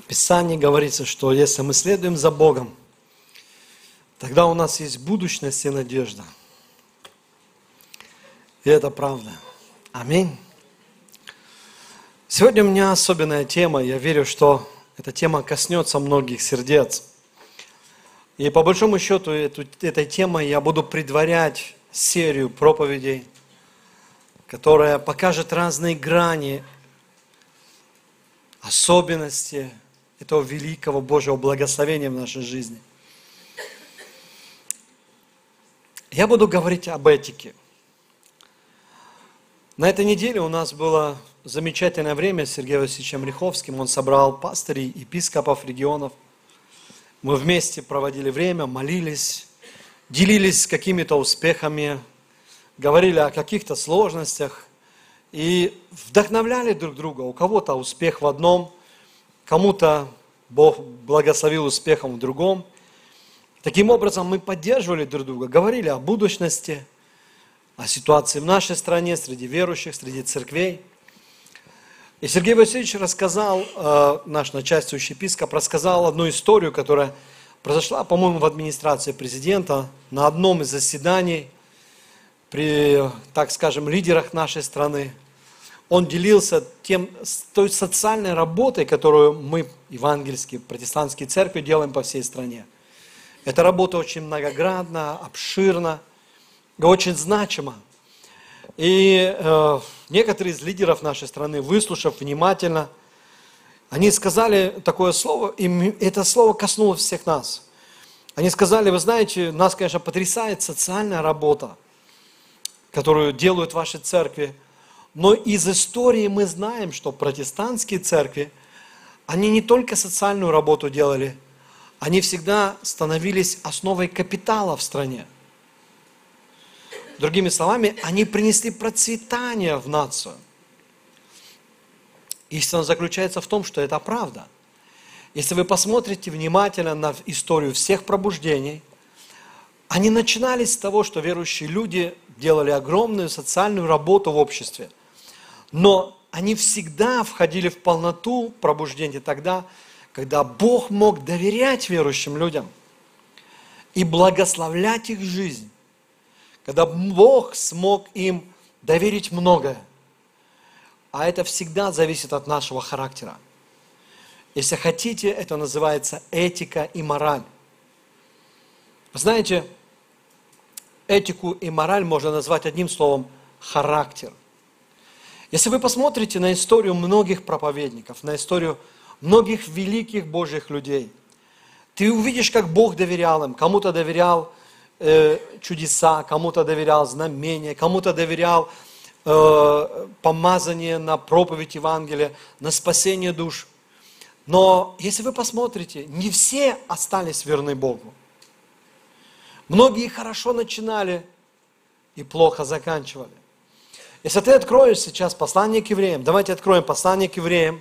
Писании говорится, что если мы следуем за Богом, тогда у нас есть будущность и надежда. И это правда. Аминь. Сегодня у меня особенная тема. Я верю, что эта тема коснется многих сердец. И по большому счету этой темой я буду предварять серию проповедей, которая покажет разные грани, особенности этого великого Божьего благословения в нашей жизни. Я буду говорить об этике. На этой неделе у нас было замечательное время с Сергеем Васильевичем Риховским. Он собрал пастырей, епископов регионов. Мы вместе проводили время, молились, делились какими-то успехами, говорили о каких-то сложностях и вдохновляли друг друга. У кого-то успех в одном, кому-то Бог благословил успехом в другом. Таким образом, мы поддерживали друг друга, говорили о будущности, о ситуации в нашей стране, среди верующих, среди церквей. И Сергей Васильевич рассказал, наш начальствующий епископ, рассказал одну историю, которая произошла, по-моему, в администрации президента на одном из заседаний при, так скажем, лидерах нашей страны. Он делился той социальной работой, которую мы, евангельские, протестантские церкви, делаем по всей стране. Эта работа очень многогранна, обширна и очень значима. И некоторые из лидеров нашей страны, выслушав внимательно, они сказали такое слово, и это слово коснулось всех нас. Они сказали: вы знаете, нас, конечно, потрясает социальная работа, которую делают ваши церкви, но из истории мы знаем, что протестантские церкви, они не только социальную работу делали, они всегда становились основой капитала в стране. Другими словами, они принесли процветание в нацию. Истина заключается в том, что это правда. Если вы посмотрите внимательно на историю всех пробуждений, они начинались с того, что верующие люди делали огромную социальную работу в обществе. Но они всегда входили в полноту пробуждения тогда, когда Бог мог доверять верующим людям и благословлять их жизнь. Когда Бог смог им доверить многое. А это всегда зависит от нашего характера. Если хотите, это называется этика и мораль. Вы знаете, этику и мораль можно назвать одним словом – характер. Если вы посмотрите на историю многих проповедников, на историю многих великих Божьих людей, ты увидишь, как Бог доверял им. Кому-то доверял чудеса, кому-то доверял знамения, кому-то доверял помазание на проповедь Евангелия, на спасение душ. Но если вы посмотрите, не все остались верны Богу. Многие хорошо начинали и плохо заканчивали. Если ты откроешь сейчас послание к евреям, давайте откроем послание к евреям.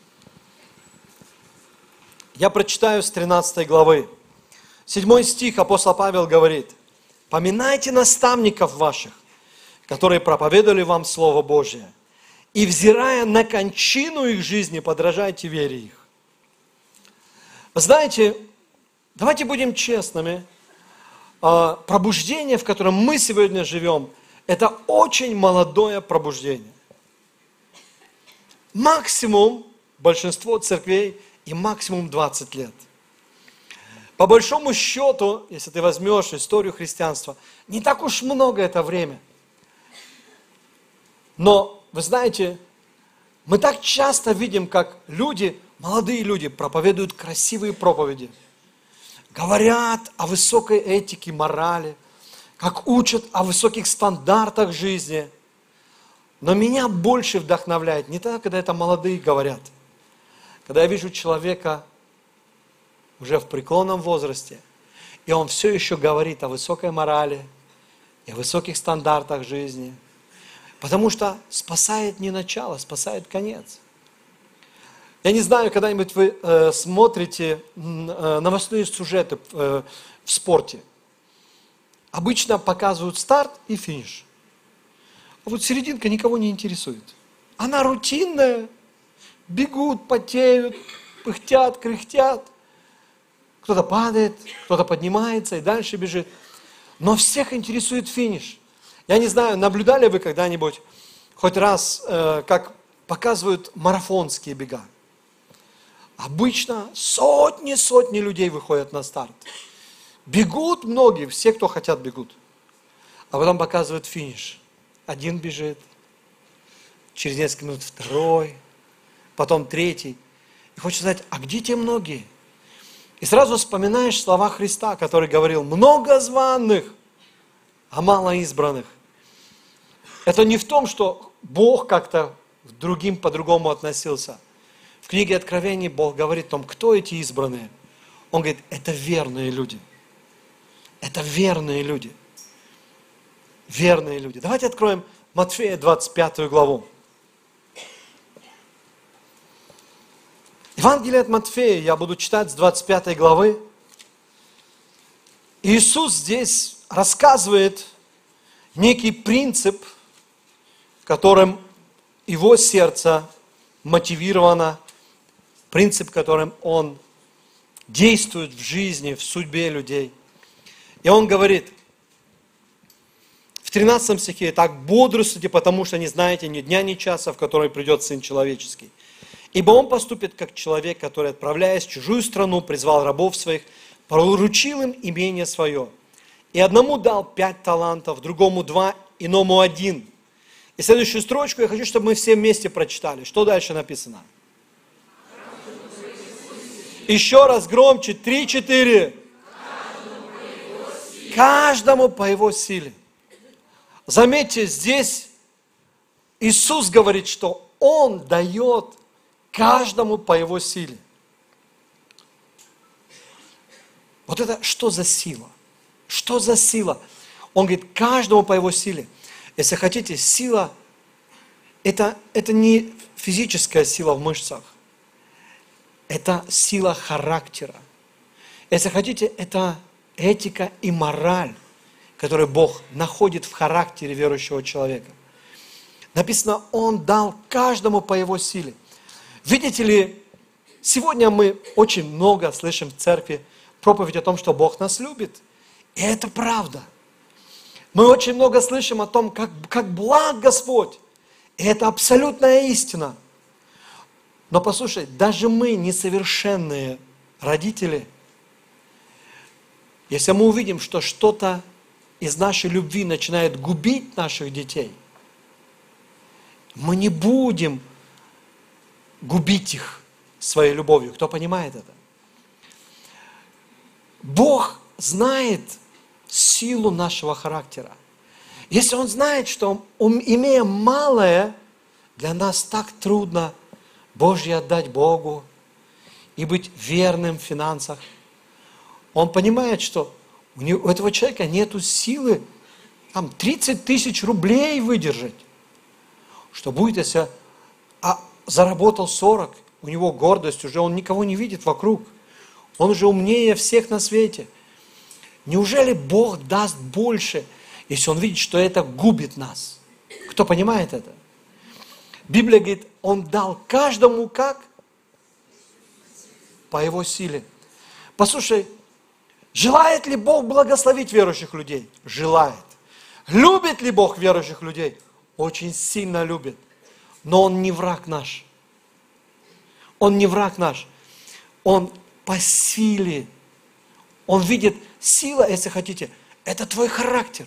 Я прочитаю с 13 главы. 7 стих апостол Павел говорит: «Поминайте наставников ваших, которые проповедовали вам Слово Божие, и, взирая на кончину их жизни, подражайте вере их». Вы знаете, давайте будем честными, пробуждение, в котором мы сегодня живем, это очень молодое пробуждение. Максимум большинство церквей и максимум 20 лет. По большому счету, если ты возьмешь историю христианства, не так уж много это время. Но, вы знаете, мы так часто видим, как люди, молодые люди, проповедуют красивые проповеди, говорят о высокой этике, морали, как учат о высоких стандартах жизни. Но меня больше вдохновляет не тогда, когда это молодые говорят, когда я вижу человека уже в преклонном возрасте, и он все еще говорит о высокой морали и о высоких стандартах жизни. Потому что спасает не начало, спасает конец. Я не знаю, когда-нибудь вы смотрите новостные сюжеты в спорте. Обычно показывают старт и финиш. А вот серединка никого не интересует. Она рутинная, бегут, потеют, пыхтят, кряхтят. Кто-то падает, кто-то поднимается и дальше бежит. Но всех интересует финиш. Я не знаю, наблюдали вы когда-нибудь хоть раз, как показывают марафонские бега? Обычно сотни людей выходят на старт. Бегут многие, все, кто хотят, бегут. А потом показывают финиш. Один бежит, через несколько минут второй, потом третий. И хочется знать, а где те многие? И сразу вспоминаешь слова Христа, который говорил: много званых, а мало избранных. Это не в том, что Бог как-то к другим по-другому относился. В книге Откровений Бог говорит о том, кто эти избранные. Он говорит, это верные люди. Это верные люди. Верные люди. Давайте откроем Матфея 25 главу. Евангелие от Матфея я буду читать с 25 главы. Иисус здесь рассказывает некий принцип, которым его сердце мотивировано, принцип, которым он действует в жизни, в судьбе людей. И он говорит в 13 стихе: «Так бодрствуйте, потому что не знаете ни дня, ни часа, в который придет Сын Человеческий. Ибо Он поступит, как человек, который, отправляясь в чужую страну, призвал рабов своих, поручил им имение свое. И одному дал 5 талантов, другому 2, иному 1». И следующую строчку я хочу, чтобы мы все вместе прочитали. Что дальше написано? Еще раз громче. 3, 4. Каждому по его силе. Заметьте, здесь Иисус говорит, что Он дает каждому по его силе. Вот это что за сила? Что за сила? Он говорит, каждому по его силе. Если хотите, сила это не физическая сила в мышцах. Это сила характера. Если хотите, это этика и мораль, которую Бог находит в характере верующего человека. Написано, Он дал каждому по его силе. Видите ли, сегодня мы очень много слышим в церкви проповедь о том, что Бог нас любит. И это правда. Мы очень много слышим о том, как благ Господь. И это абсолютная истина. Но послушай, даже мы, несовершенные родители, если мы увидим, что что-то из нашей любви начинает губить наших детей, мы не будем губить их своей любовью. Кто понимает это? Бог знает силу нашего характера. Если Он знает, что, имея малое, для нас так трудно Божье отдать Богу и быть верным в финансах, Он понимает, что у этого человека нету силы 30 тысяч рублей выдержать. Что будет, если заработал 40, у него гордость, уже он никого не видит вокруг. Он уже умнее всех на свете. Неужели Бог даст больше, если Он видит, что это губит нас? Кто понимает это? Библия говорит, Он дал каждому как? По его силе. Послушай, желает ли Бог благословить верующих людей? Желает. Любит ли Бог верующих людей? Очень сильно любит. Но Он не враг наш. Он не враг наш. Он по силе. Он видит, сила, если хотите, это твой характер.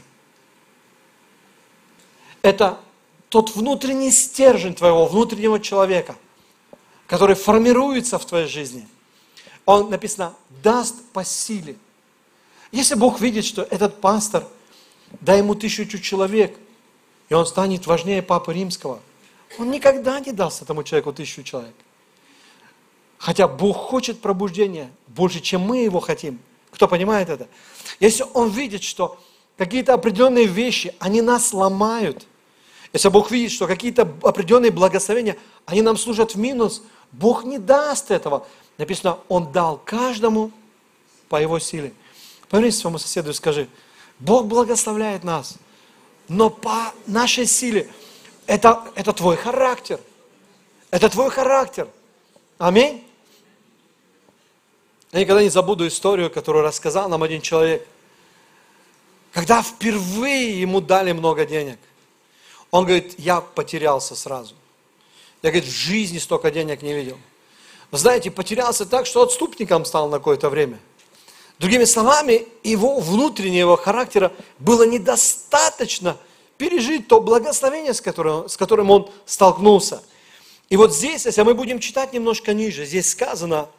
Это тот внутренний стержень твоего внутреннего человека, который формируется в твоей жизни. Он, написано, даст по силе. Если Бог видит, что этот пастор, дай ему 1000 человек, и он станет важнее Папы Римского, Он никогда не даст этому человеку 1000 человек. Хотя Бог хочет пробуждения больше, чем мы его хотим. Кто понимает это? Если Он видит, что какие-то определенные вещи, они нас ломают, если Бог видит, что какие-то определенные благословения, они нам служат в минус, Бог не даст этого. Написано, Он дал каждому по его силе. Повернись своему соседу и скажи, Бог благословляет нас, но по нашей силе. Это твой характер. Это твой характер. Аминь. Я никогда не забуду историю, которую рассказал нам один человек. Когда впервые ему дали много денег, он говорит, я потерялся сразу. Я, говорит, в жизни столько денег не видел. Вы знаете, потерялся так, что отступником стал на какое-то время. Другими словами, его внутреннего характера было недостаточно пережить то благословение, с которым он столкнулся. И вот здесь, если мы будем читать немножко ниже, здесь сказано,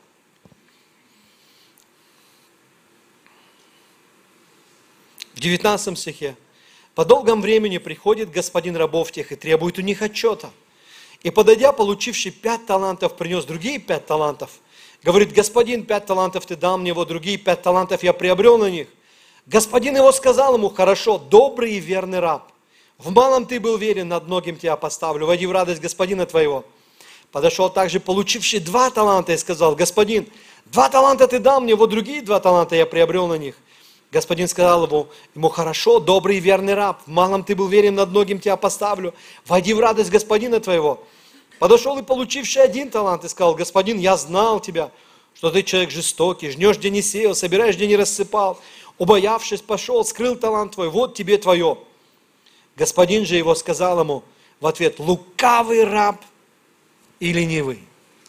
в 19 стихе, «По долгом времени приходит господин рабов тех и требует у них отчета. И подойдя, получивший 5 талантов, принес другие 5 талантов. Говорит, господин, 5 талантов ты дал мне, вот другие 5 талантов я приобрел на них. Господин его сказал ему, хорошо, добрый и верный раб. В малом ты был верен, над многим тебя поставлю, войди в радость господина твоего. Подошел также получивший 2 таланта и сказал, господин, 2 таланта ты дал мне, вот другие 2 таланта я приобрел на них. Господин сказал ему, хорошо, добрый и верный раб, в малом ты был верен, над многим тебя поставлю, войди в радость господина твоего. Подошел и получивший 1 талант и сказал, господин, я знал тебя, что ты человек жестокий, жнешь, где не сеял, собираешь, где не рассыпал. Убоявшись, пошел, скрыл талант твой, вот тебе твое. Господин же его сказал ему в ответ, лукавый раб и ленивый.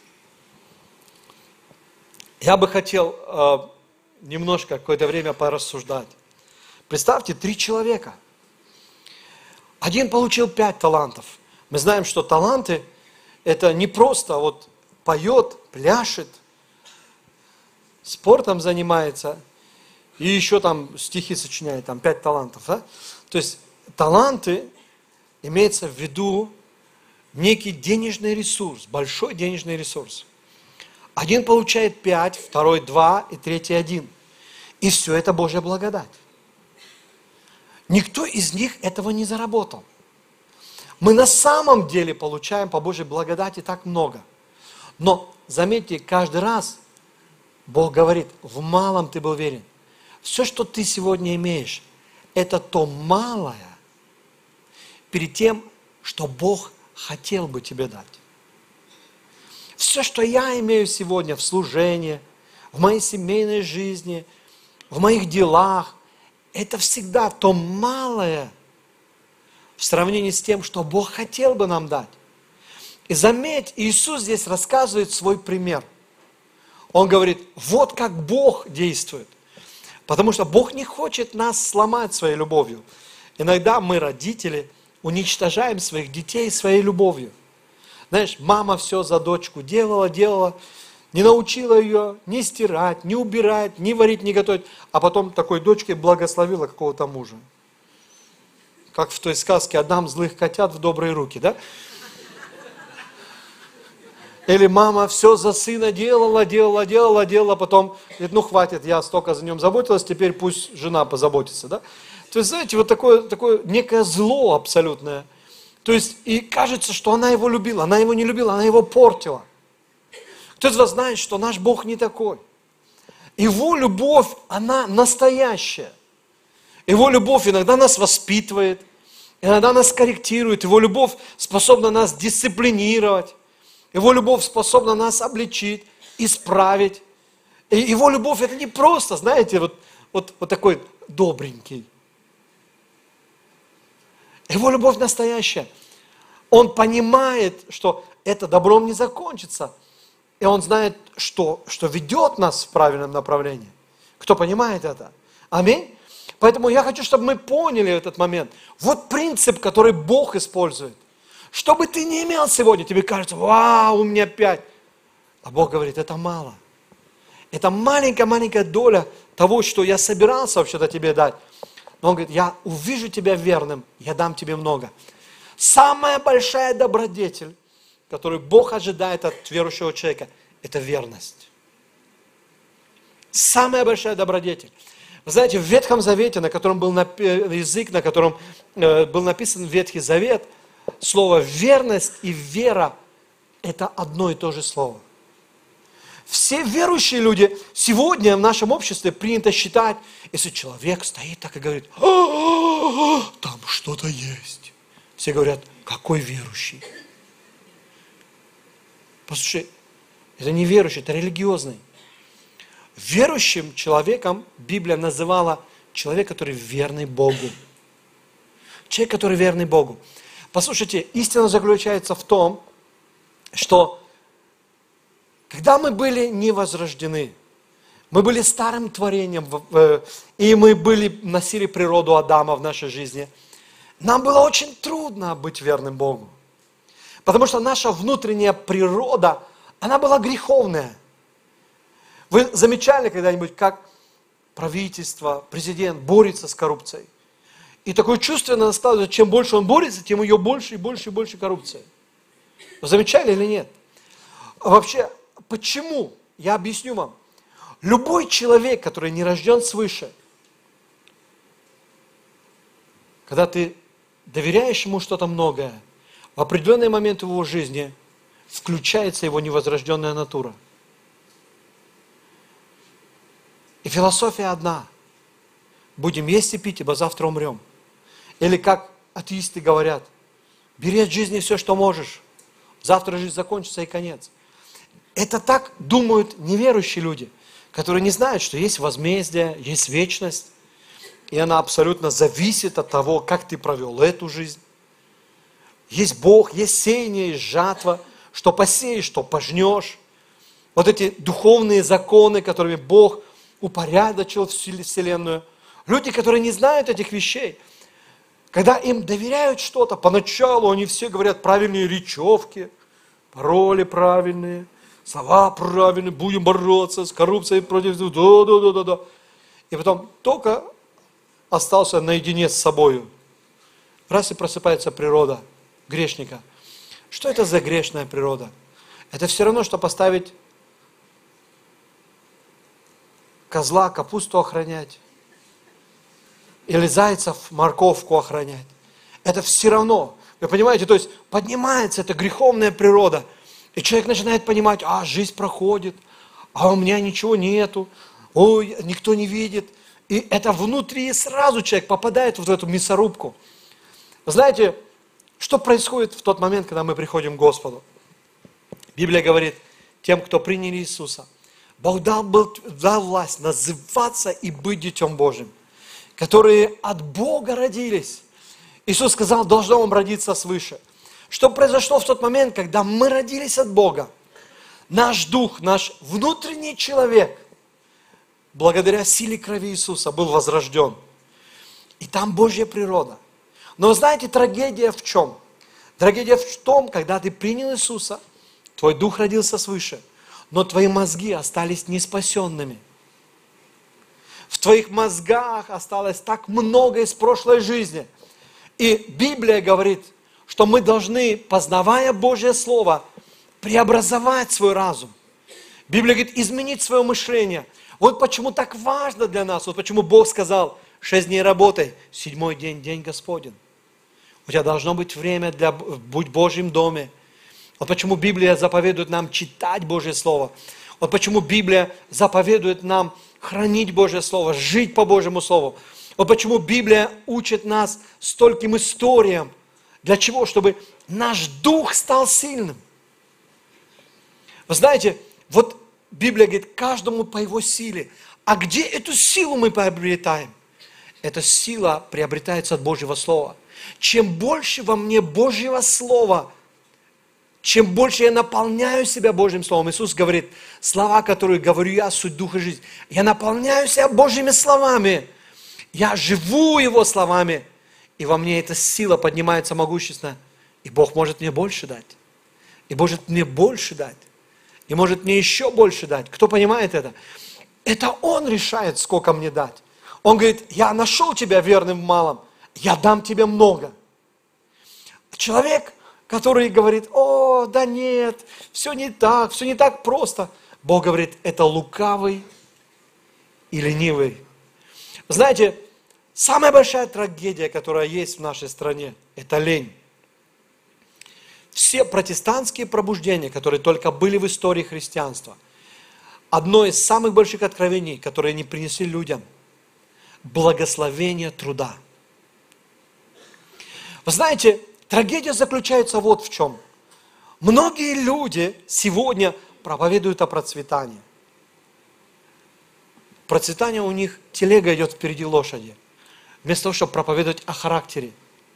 Я бы хотел немножко какое-то время порассуждать. Представьте, 3 человека. Один получил 5 талантов. Мы знаем, что таланты это не просто вот поет, пляшет, спортом занимается и еще там стихи сочиняет, там 5 талантов. Да? То есть таланты имеется в виду некий денежный ресурс, большой денежный ресурс. Один получает 5, второй 2 и третий 1. И все это Божья благодать. Никто из них этого не заработал. Мы на самом деле получаем по Божьей благодати так много. Но, заметьте, каждый раз Бог говорит, в малом ты был верен. Все, что ты сегодня имеешь, это то малое перед тем, что Бог хотел бы тебе дать. Все, что я имею сегодня в служении, в моей семейной жизни, в моих делах, это всегда то малое в сравнении с тем, что Бог хотел бы нам дать. И заметь, Иисус здесь рассказывает свой пример. Он говорит, вот как Бог действует. Потому что Бог не хочет нас сломать своей любовью. Иногда мы, родители, уничтожаем своих детей своей любовью. Знаешь, мама все за дочку делала, не научила ее ни стирать, ни убирать, ни варить, ни готовить. А потом такой дочкой благословила какого-то мужа. Как в той сказке «Отдам злых котят в добрые руки», да? Или мама все за сына делала, потом говорит, ну хватит, я столько за ним заботилась, теперь пусть жена позаботится, да? То есть, знаете, вот такое некое зло абсолютное. То есть, и кажется, что она его любила, она его не любила, она его портила. Кто из вас знает, что наш Бог не такой? Его любовь, она настоящая. Его любовь иногда нас воспитывает, иногда нас корректирует, Его любовь способна нас дисциплинировать, Его любовь способна нас обличить, исправить. И Его любовь это не просто, знаете, вот такой добренький. Его любовь настоящая. Он понимает, что это добром не закончится. И Он знает, что ведет нас в правильном направлении. Кто понимает это? Аминь. Поэтому я хочу, чтобы мы поняли этот момент. Вот принцип, который Бог использует. Что бы ты ни имел сегодня, тебе кажется, вау, у меня 5. А Бог говорит, это мало. Это маленькая-маленькая доля того, что я собирался вообще-то тебе дать. Но Он говорит, я увижу тебя верным, я дам тебе много. Самая большая добродетель, которую Бог ожидает от верующего человека, это верность. Самая большая добродетель. Вы знаете, в Ветхом Завете, на котором был язык, на котором был написан Ветхий Завет, слово верность и вера – это одно и то же слово. Все верующие люди сегодня в нашем обществе принято считать, если человек стоит так и говорит, там что-то есть. Все говорят, какой верующий? Послушай, это не верующий, это религиозный. Верующим человеком Библия называла человека, который верный Богу. Человек, который верный Богу. Послушайте, истина заключается в том, что когда мы были невозрождены, мы были старым творением, и мы носили природу Адама в нашей жизни, нам было очень трудно быть верным Богу. Потому что наша внутренняя природа, она была греховная. Вы замечали когда-нибудь, как правительство, президент борется с коррупцией? И такое чувство складывается, чем больше он борется, тем ее больше и больше и больше коррупция. Вы замечали или нет? Вообще, почему? Я объясню вам. Любой человек, который не рожден свыше, когда ты доверяешь ему что-то многое, в определенный момент в его жизни включается его невозрожденная натура. И философия одна. Будем есть и пить, ибо завтра умрем. Или как атеисты говорят, бери от жизни все, что можешь. Завтра жизнь закончится и конец. Это так думают неверующие люди, которые не знают, что есть возмездие, есть вечность. И она абсолютно зависит от того, как ты провел эту жизнь. Есть Бог, есть сеяние, есть жатва. Что посеешь, что пожнешь. Вот эти духовные законы, которыми Бог упорядочил Вселенную. Люди, которые не знают этих вещей, когда им доверяют что-то, поначалу они все говорят правильные речевки, пароли правильные, слова правильные, будем бороться с коррупцией против... Да. И потом только остался наедине с собою. Раз и просыпается природа грешника. Что это за грешная природа? Это все равно, что поставить козла, капусту охранять. Или зайцев, морковку охранять. Это все равно. Вы понимаете, то есть поднимается эта греховная природа. И человек начинает понимать, жизнь проходит, а у меня ничего нету, ой, никто не видит. И это внутри сразу человек попадает в эту мясорубку. Знаете, что происходит в тот момент, когда мы приходим к Господу? Библия говорит, тем, кто приняли Иисуса, Бог дал власть называться и быть Детем Божьим, которые от Бога родились. Иисус сказал, должно вам родиться свыше. Что произошло в тот момент, когда мы родились от Бога? Наш дух, наш внутренний человек, благодаря силе крови Иисуса, был возрожден. И там Божья природа. Но знаете, трагедия в чем? Трагедия в том, когда ты принял Иисуса, твой дух родился свыше, но твои мозги остались неспасенными. В твоих мозгах осталось так много из прошлой жизни. И Библия говорит, что мы должны, познавая Божье Слово, преобразовать свой разум. Библия говорит, изменить свое мышление. Вот почему так важно для нас, вот почему Бог сказал, 6 дней работай, 7-й день, день Господень. У тебя должно быть время для будь в Божьем доме. Вот почему Библия заповедует нам читать Божье Слово. Вот почему Библия заповедует нам хранить Божье Слово, жить по Божьему Слову. Вот почему Библия учит нас стольким историям. Для чего? Чтобы наш дух стал сильным. Вы знаете, вот Библия говорит, каждому по его силе. А где эту силу мы приобретаем? Эта сила приобретается от Божьего Слова. Чем больше во мне Божьего Слова, чем больше я наполняю себя Божьим Словом. Иисус говорит, слова, которые говорю я, суть Духа и жизнь. Я наполняю себя Божьими словами. Я живу Его словами. И во мне эта сила поднимается могущественно. И Бог может мне больше дать. И может мне больше дать. И может мне еще больше дать. Кто понимает это? Это Он решает, сколько мне дать. Он говорит, я нашел тебя верным в малом. Я дам тебе много. Человек, который говорит, да нет, все не так просто. Бог говорит, это лукавый и ленивый. Знаете, самая большая трагедия, которая есть в нашей стране, это лень. Все протестантские пробуждения, которые только были в истории христианства, одно из самых больших откровений, которые они принесли людям, благословение труда. Вы знаете, трагедия заключается вот в чем. Многие люди сегодня проповедуют о процветании. процветание у них, телега идет впереди лошади. Вместо того, чтобы проповедовать о характере.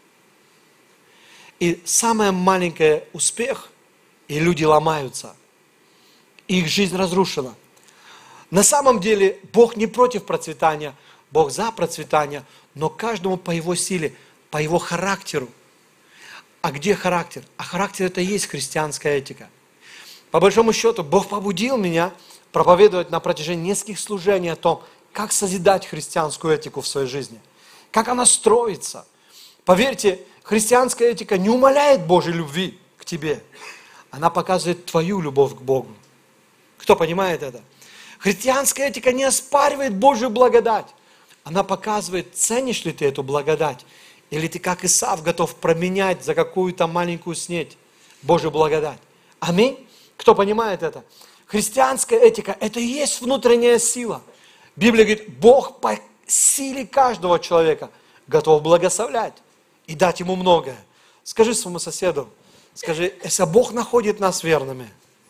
И самый маленький успех, и люди ломаются. Их жизнь разрушена. На самом деле, Бог не против процветания, Бог за процветание, но каждому по его силе, по его характеру. А где характер? А характер это и есть христианская этика. По большому счету, Бог побудил меня проповедовать на протяжении нескольких служений о том, как созидать христианскую этику в своей жизни. Как она строится. Поверьте, христианская этика не умаляет Божьей любви к тебе. Она показывает твою любовь к Богу. Кто понимает это? Христианская этика не оспаривает Божью благодать. Она показывает, ценишь ли ты эту благодать, или ты, как Исав, готов променять за какую-то маленькую снеть Божью благодать. Аминь? Кто понимает это? Христианская этика – это и есть внутренняя сила. Библия говорит, Бог по силе каждого человека готов благословлять и дать ему многое. Скажи своему соседу, скажи, если Бог находит нас верными,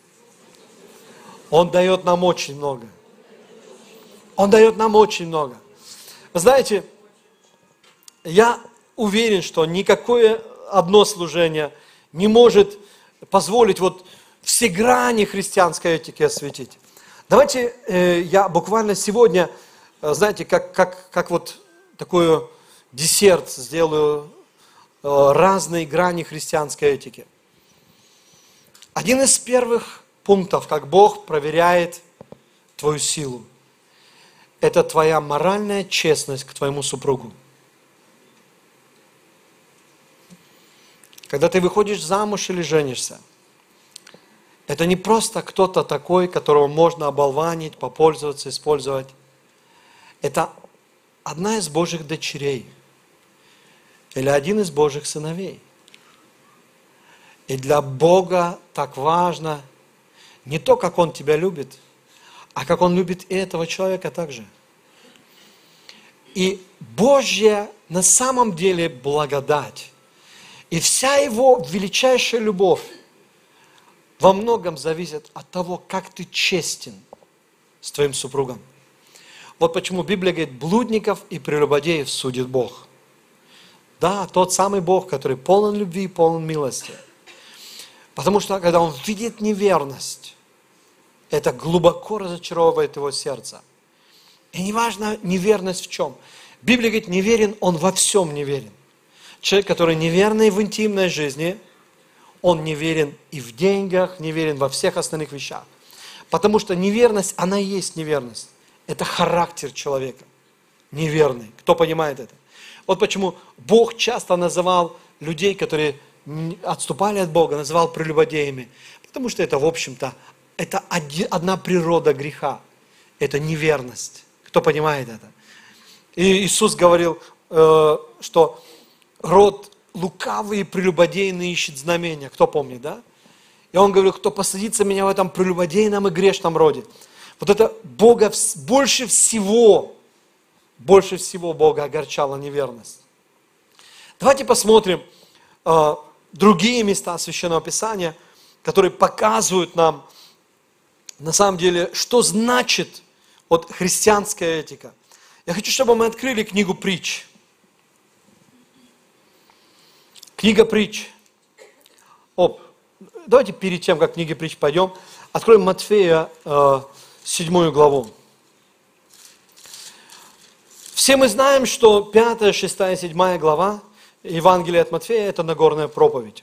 Он дает нам очень много. Он дает нам очень много. Вы знаете, я уверен, что никакое одно служение не может позволить вот все грани христианской этики осветить. Давайте я буквально сегодня, знаете, как вот такой десерт сделаю разные грани христианской этики. Один из первых пунктов, как Бог проверяет твою силу, это твоя моральная честность к твоему супругу. Когда ты выходишь замуж или женишься, это не просто кто-то такой, которого можно оболванить, попользоваться, использовать. Это одна из Божьих дочерей или один из Божьих сыновей. И для Бога так важно не то, как Он тебя любит, а как Он любит и этого человека также. И Божья на самом деле благодать и вся Его величайшая любовь во многом зависит от того, как ты честен с твоим супругом. Вот почему Библия говорит, блудников и прелюбодеев судит Бог. Да, тот самый Бог, который полон любви и полон милости. Потому что, когда Он видит неверность, это глубоко разочаровывает его сердце. И неважно, неверность в чем. Библия говорит, неверен, он во всем неверен. Человек, который неверный в интимной жизни, он неверен и в деньгах, неверен во всех остальных вещах. Потому что неверность, она и есть неверность. Это характер человека. Неверный. Кто понимает это? Вот почему Бог часто называл людей, которые отступали от Бога, называл прелюбодеями. Потому что это, в общем-то, это одна природа греха. Это неверность. Кто понимает это? И Иисус говорил, что род лукавый и прелюбодейный ищет знамения. Кто помнит, да? И Он говорил, кто посадится меня в этом прелюбодейном и грешном роде. Вот это Бога больше всего Бога огорчала неверность. Давайте посмотрим другие места Священного Писания, которые показывают нам, на самом деле, что значит вот христианская этика. Я хочу, чтобы мы открыли книгу Притч. Книга Притч. Давайте перед тем, как к книге Притч пойдем, откроем Матфея 7 главу. Все мы знаем, что 5, 6, 7 глава Евангелия от Матфея – это Нагорная проповедь.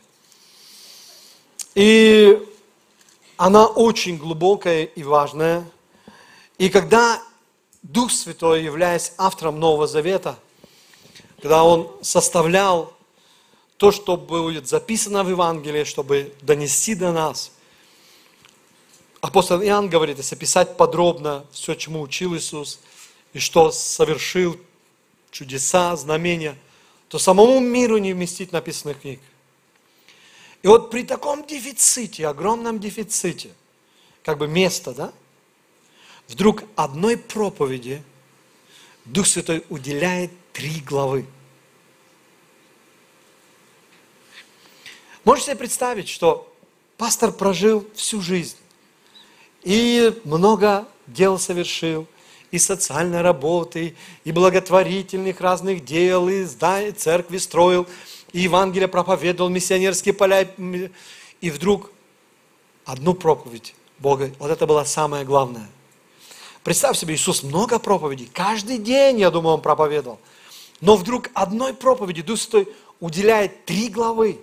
И она очень глубокая и важная. И когда Дух Святой, являясь автором Нового Завета, когда Он составлял то, что будет записано в Евангелии, чтобы донести до нас, апостол Иоанн говорит, если писать подробно все, чему учил Иисус, и что совершил чудеса, знамения, то самому миру не вместить написанных книг. И вот при таком дефиците, огромном дефиците, как бы места, да, вдруг одной проповеди Дух Святой уделяет 3 главы. Можете себе представить, что пастор прожил всю жизнь и много дел совершил, и социальной работы, и благотворительных разных дел, и церкви строил, и Евангелие проповедовал, миссионерские поля. И вдруг одну проповедь Бога, вот это было самое главное. Представь себе, Иисус много проповедей, каждый день, я думаю, Он проповедовал. Но вдруг одной проповеди Дух Святой уделяет 3 главы.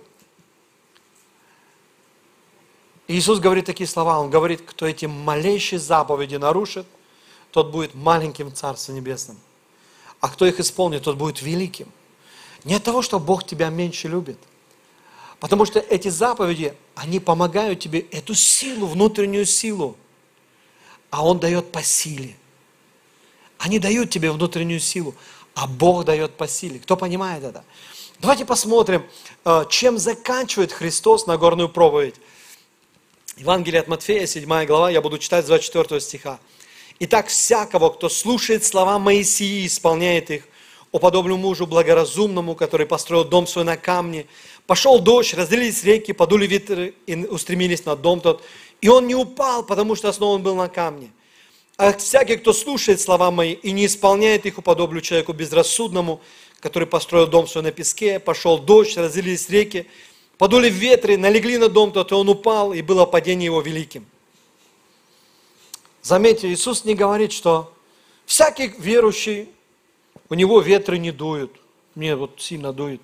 И Иисус говорит такие слова, Он говорит, кто эти малейшие заповеди нарушит, тот будет маленьким в Царстве Небесном. А кто их исполнит, тот будет великим. Не от того, что Бог тебя меньше любит. Потому что эти заповеди, они помогают тебе эту силу, внутреннюю силу. А Он дает по силе. Они дают тебе внутреннюю силу, а Бог дает по силе. Кто понимает это? Давайте посмотрим, чем заканчивает Христос Нагорную проповедь. Евангелие от Матфея, 7 глава, я буду читать с 24 стиха. «Итак, всякого, кто слушает слова Моисии и исполняет их, уподоблю мужу благоразумному, который построил дом свой на камне. Пошел дождь, разделились реки, подули ветры и устремились на дом тот. И он не упал, потому что основан был на камне. А всякий, кто слушает слова мои и не исполняет их, уподоблю человеку безрассудному, который построил дом свой на песке. Пошел дождь, разделились реки, подули ветры, налегли на дом тот, и он упал, и было падение его великим». Заметьте, Иисус не говорит, что всякий верующий, у него ветры не дуют. Мне вот сильно дует.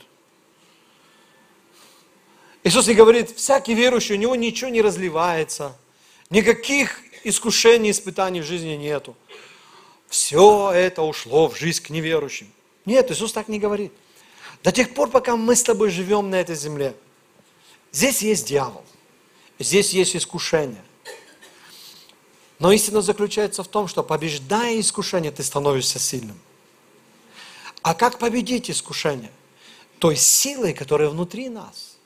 Иисус не говорит, всякий верующий, у него ничего не разливается. Никаких искушений, испытаний в жизни нету. Все это ушло в жизнь к неверующим. Нет, Иисус так не говорит. До тех пор, пока мы с тобой живем на этой земле, здесь есть дьявол, здесь есть искушение. Но истина заключается в том, что побеждая искушение, ты становишься сильным. А как победить искушение? Той силой, которая внутри нас.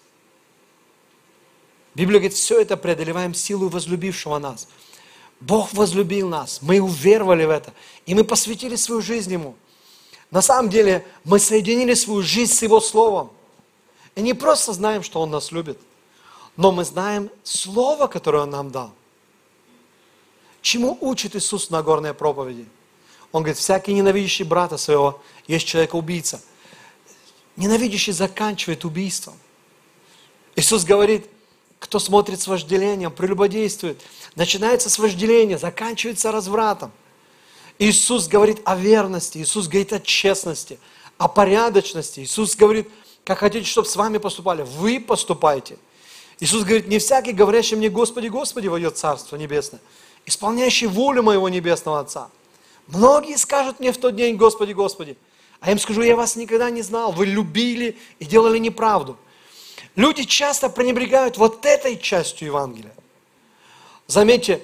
Библия говорит, все это преодолеваем силу возлюбившего нас. Бог возлюбил нас, мы уверовали в это, и мы посвятили свою жизнь Ему. На самом деле, мы соединили свою жизнь с Его Словом. И не просто знаем, что Он нас любит, но мы знаем Слово, которое Он нам дал. Чему учит Иисус на Нагорной проповеди? Он говорит, всякий ненавидящий брата своего есть человек-убийца. Ненавидящий заканчивает убийством. Иисус говорит, кто смотрит с вожделением, прелюбодействует. Начинается с вожделения, заканчивается развратом. Иисус говорит о верности, Иисус говорит о честности, о порядочности. Иисус говорит, как хотите, чтобы с вами поступали, вы поступайте. Иисус говорит, не всякий, говорящий мне, Господи, Господи, войдет в Царство Небесное, исполняющий волю моего Небесного Отца. Многие скажут мне в тот день, Господи, Господи, а я им скажу, я вас никогда не знал, вы любили и делали неправду. Люди часто пренебрегают вот этой частью Евангелия. Заметьте,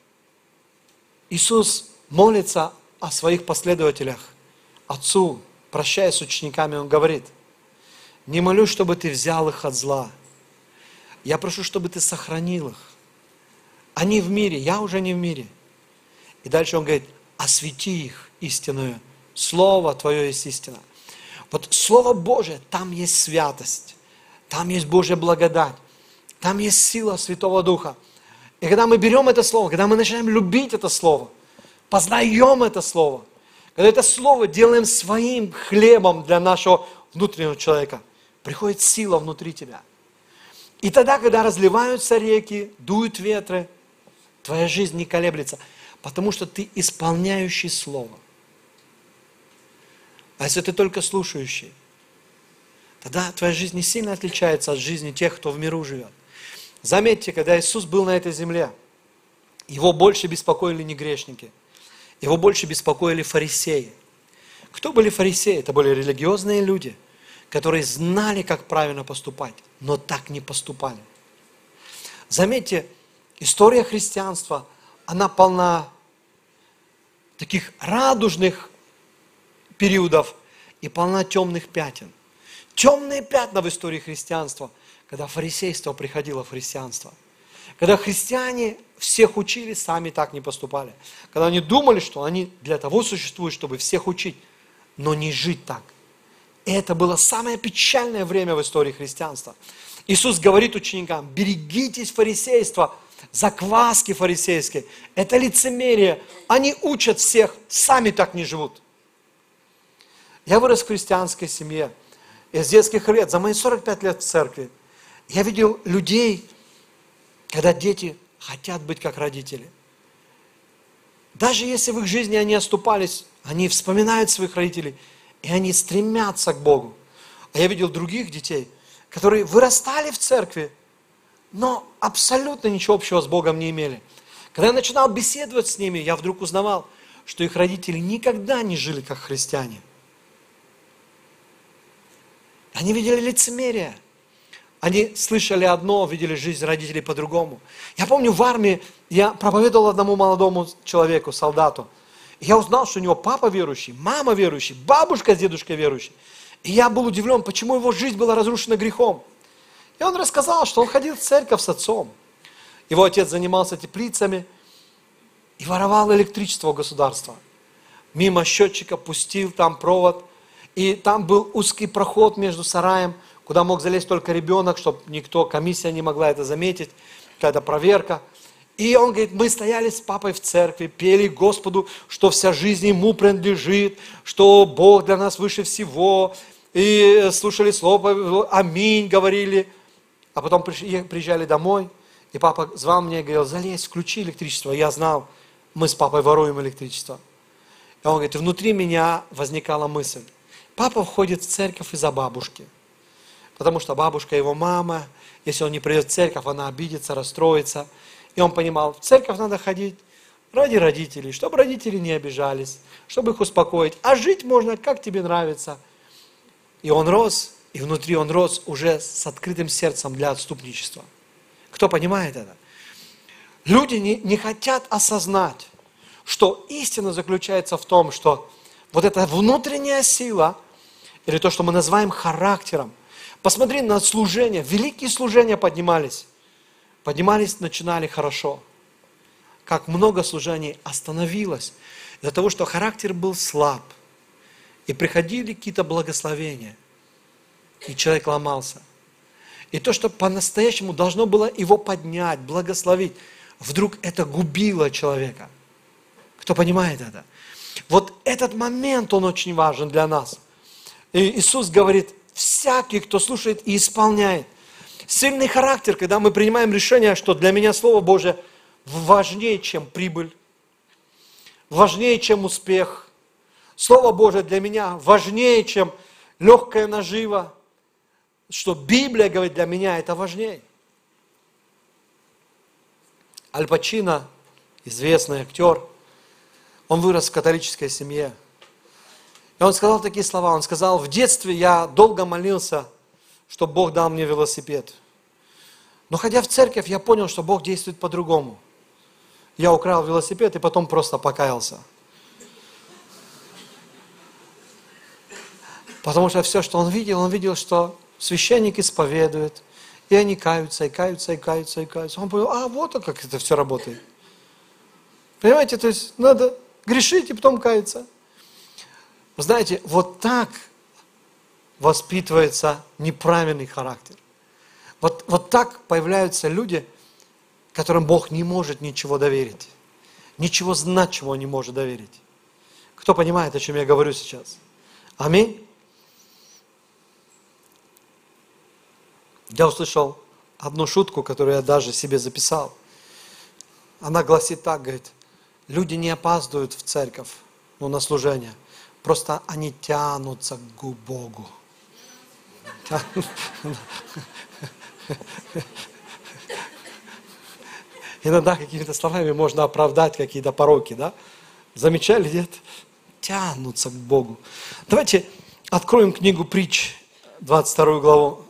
Иисус молится о своих последователях, Отцу, прощаясь с учениками, Он говорит, не молюсь, чтобы ты взял их от зла, я прошу, чтобы ты сохранил их. Они в мире, я уже не в мире. И дальше Он говорит, освети их истинную, Слово Твое есть истина. Вот Слово Божие, там есть святость, там есть Божья благодать, там есть сила Святого Духа. И когда мы берем это Слово, когда мы начинаем любить это Слово, познаем это Слово, когда это Слово делаем своим хлебом для нашего внутреннего человека, приходит сила внутри тебя. И тогда, когда разливаются реки, дуют ветры, твоя жизнь не колеблется, потому что ты исполняющий Слово. А если ты только слушающий, тогда твоя жизнь не сильно отличается от жизни тех, кто в миру живет. Заметьте, когда Иисус был на этой земле, Его больше беспокоили не грешники, Его больше беспокоили фарисеи. Кто были фарисеи? Это были религиозные люди, которые знали, как правильно поступать, но так не поступали. Заметьте, история христианства, она полна таких радужных периодов и полна темных пятен. Темные пятна в истории христианства, когда фарисейство приходило в христианство. Когда христиане всех учили, сами так не поступали. Когда они думали, что они для того существуют, чтобы всех учить, но не жить так. И это было самое печальное время в истории христианства. Иисус говорит ученикам, берегитесь фарисейства, закваски фарисейской. Это лицемерие. Они учат всех, сами так не живут. Я вырос в христианской семье. И с детских лет, за мои 45 лет в церкви, я видел людей, когда дети хотят быть как родители. Даже если в их жизни они оступались, они вспоминают своих родителей, и они стремятся к Богу. А я видел других детей, которые вырастали в церкви, но абсолютно ничего общего с Богом не имели. Когда я начинал беседовать с ними, я вдруг узнавал, что их родители никогда не жили как христиане. Они видели лицемерие. Они слышали одно, видели жизнь родителей по-другому. Я помню, в армии я проповедовал одному молодому человеку, солдату. И я узнал, что у него папа верующий, мама верующий, бабушка с дедушкой верующий. И я был удивлен, почему его жизнь была разрушена грехом. И он рассказал, что он ходил в церковь с отцом. Его отец занимался теплицами и воровал электричество у государства. Мимо счетчика пустил там провод. И там был узкий проход между сараем, куда мог залезть только ребенок, чтобы никто, комиссия не могла это заметить, какая-то проверка. И он говорит, мы стояли с папой в церкви, пели Господу, что вся жизнь Ему принадлежит, что Бог для нас выше всего, и слушали слово, аминь, говорили. А потом приезжали домой, и папа звал меня и говорил, залезь, включи электричество. Я знал, мы с папой воруем электричество. И он говорит, внутри меня возникала мысль, папа входит в церковь из-за бабушки. Потому что бабушка его мама, если он не придет в церковь, она обидится, расстроится. И он понимал, в церковь надо ходить ради родителей, чтобы родители не обижались, чтобы их успокоить. А жить можно, как тебе нравится. И он рос, и внутри он рос уже с открытым сердцем для отступничества. Кто понимает это? Люди не хотят осознать, что истина заключается в том, что вот эта внутренняя сила, или то, что мы называем характером. Посмотри на служение. Великие служения поднимались. Поднимались, начинали хорошо. Как много служений остановилось. Из-за того, что характер был слаб. И приходили какие-то благословения. И человек ломался. И то, что по-настоящему должно было его поднять, благословить, вдруг это губило человека. Кто понимает это? Вот этот момент, он очень важен для нас. И Иисус говорит, всякий, кто слушает и исполняет. Сильный характер, когда мы принимаем решение, что для меня Слово Божие важнее, чем прибыль, важнее, чем успех. Слово Божие для меня важнее, чем легкая нажива. Что Библия говорит для меня, это важнее. Аль Пачино, известный актер, он вырос в католической семье. И он сказал такие слова, он сказал, в детстве я долго молился, чтобы Бог дал мне велосипед. Но ходя в церковь, я понял, что Бог действует по-другому. Я украл велосипед и потом просто покаялся. Потому что все, что он видел, что священник исповедует, и они каются, и каются, и каются, и каются. Он понял, вот как это все работает. Понимаете, то есть надо грешить и потом каяться. Вы знаете, вот так воспитывается неправильный характер. Вот так появляются люди, которым Бог не может ничего доверить. Ничего значимого не может доверить. Кто понимает, о чем я говорю сейчас? Аминь. Я услышал одну шутку, которую я даже себе записал. Она гласит так, говорит, люди не опаздывают в церковь, на служение. Просто они тянутся к Богу. Иногда какими-то словами можно оправдать какие-то пороки, да? Замечали, нет? Тянутся к Богу. Давайте откроем книгу Притч, 22 главу.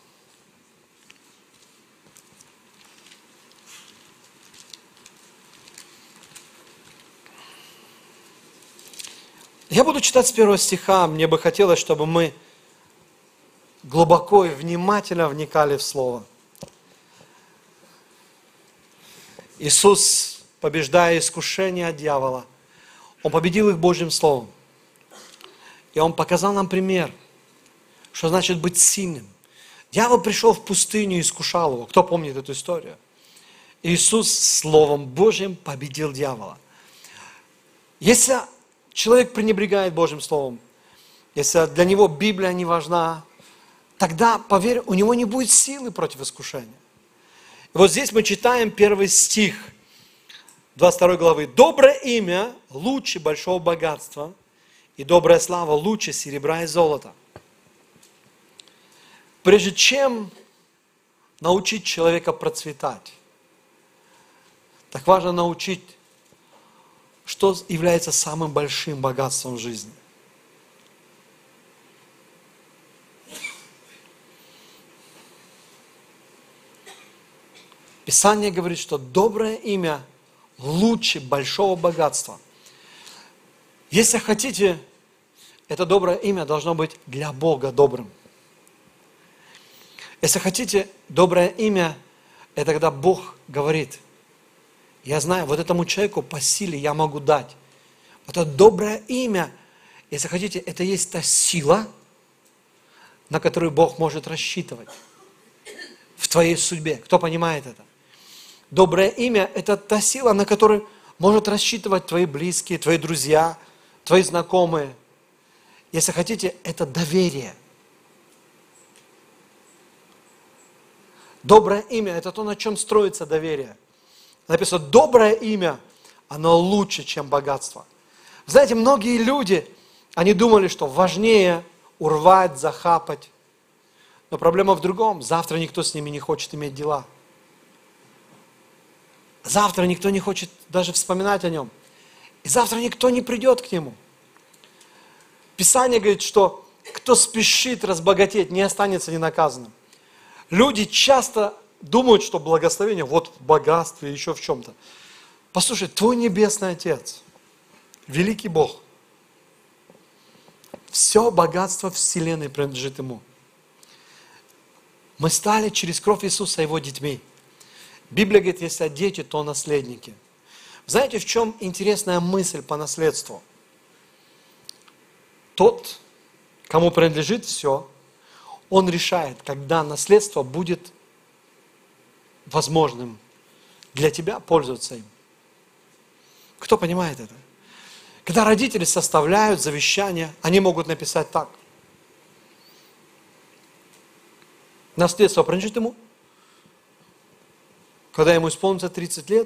Я буду читать с первого стиха. Мне бы хотелось, чтобы мы глубоко и внимательно вникали в Слово. Иисус, побеждая искушение от дьявола, Он победил их Божьим Словом. И Он показал нам пример, что значит быть сильным. Дьявол пришел в пустыню и искушал его. Кто помнит эту историю? Иисус Словом Божьим победил дьявола. Если человек пренебрегает Божьим Словом, если для него Библия не важна, тогда, поверь, у него не будет силы против искушения. И вот здесь мы читаем первый стих 22 главы. «Доброе имя лучше большого богатства, и добрая слава лучше серебра и золота». Прежде чем научить человека процветать, так важно научить, что является самым большим богатством в жизни. Писание говорит, что доброе имя лучше большого богатства. Если хотите, это доброе имя должно быть для Бога добрым. Если хотите, доброе имя, это когда Бог говорит: я знаю, вот этому человеку по силе я могу дать. Вот это доброе имя, если хотите, это есть та сила, на которую Бог может рассчитывать в твоей судьбе. Кто понимает это? Доброе имя – это та сила, на которую может рассчитывать твои близкие, твои друзья, твои знакомые. Если хотите, это доверие. Доброе имя – это то, на чем строится доверие. Написано, доброе имя, оно лучше, чем богатство. Знаете, многие люди, они думали, что важнее урвать, захапать. Но проблема в другом. Завтра никто с ними не хочет иметь дела. Завтра никто не хочет даже вспоминать о нем. И завтра никто не придет к нему. Писание говорит, что кто спешит разбогатеть, не останется ненаказанным. Люди часто думают, что благословение вот в богатстве, еще в чем-то. Послушай, твой Небесный Отец, великий Бог, все богатство Вселенной принадлежит Ему. Мы стали через кровь Иисуса Его детьми. Библия говорит, если дети, то наследники. Знаете, в чем интересная мысль по наследству? Тот, кому принадлежит все, он решает, когда наследство будет возможным для тебя пользоваться им. Кто понимает это? Когда родители составляют завещание, они могут написать так. Наследство принадлежит ему. Когда ему исполнится 30 лет,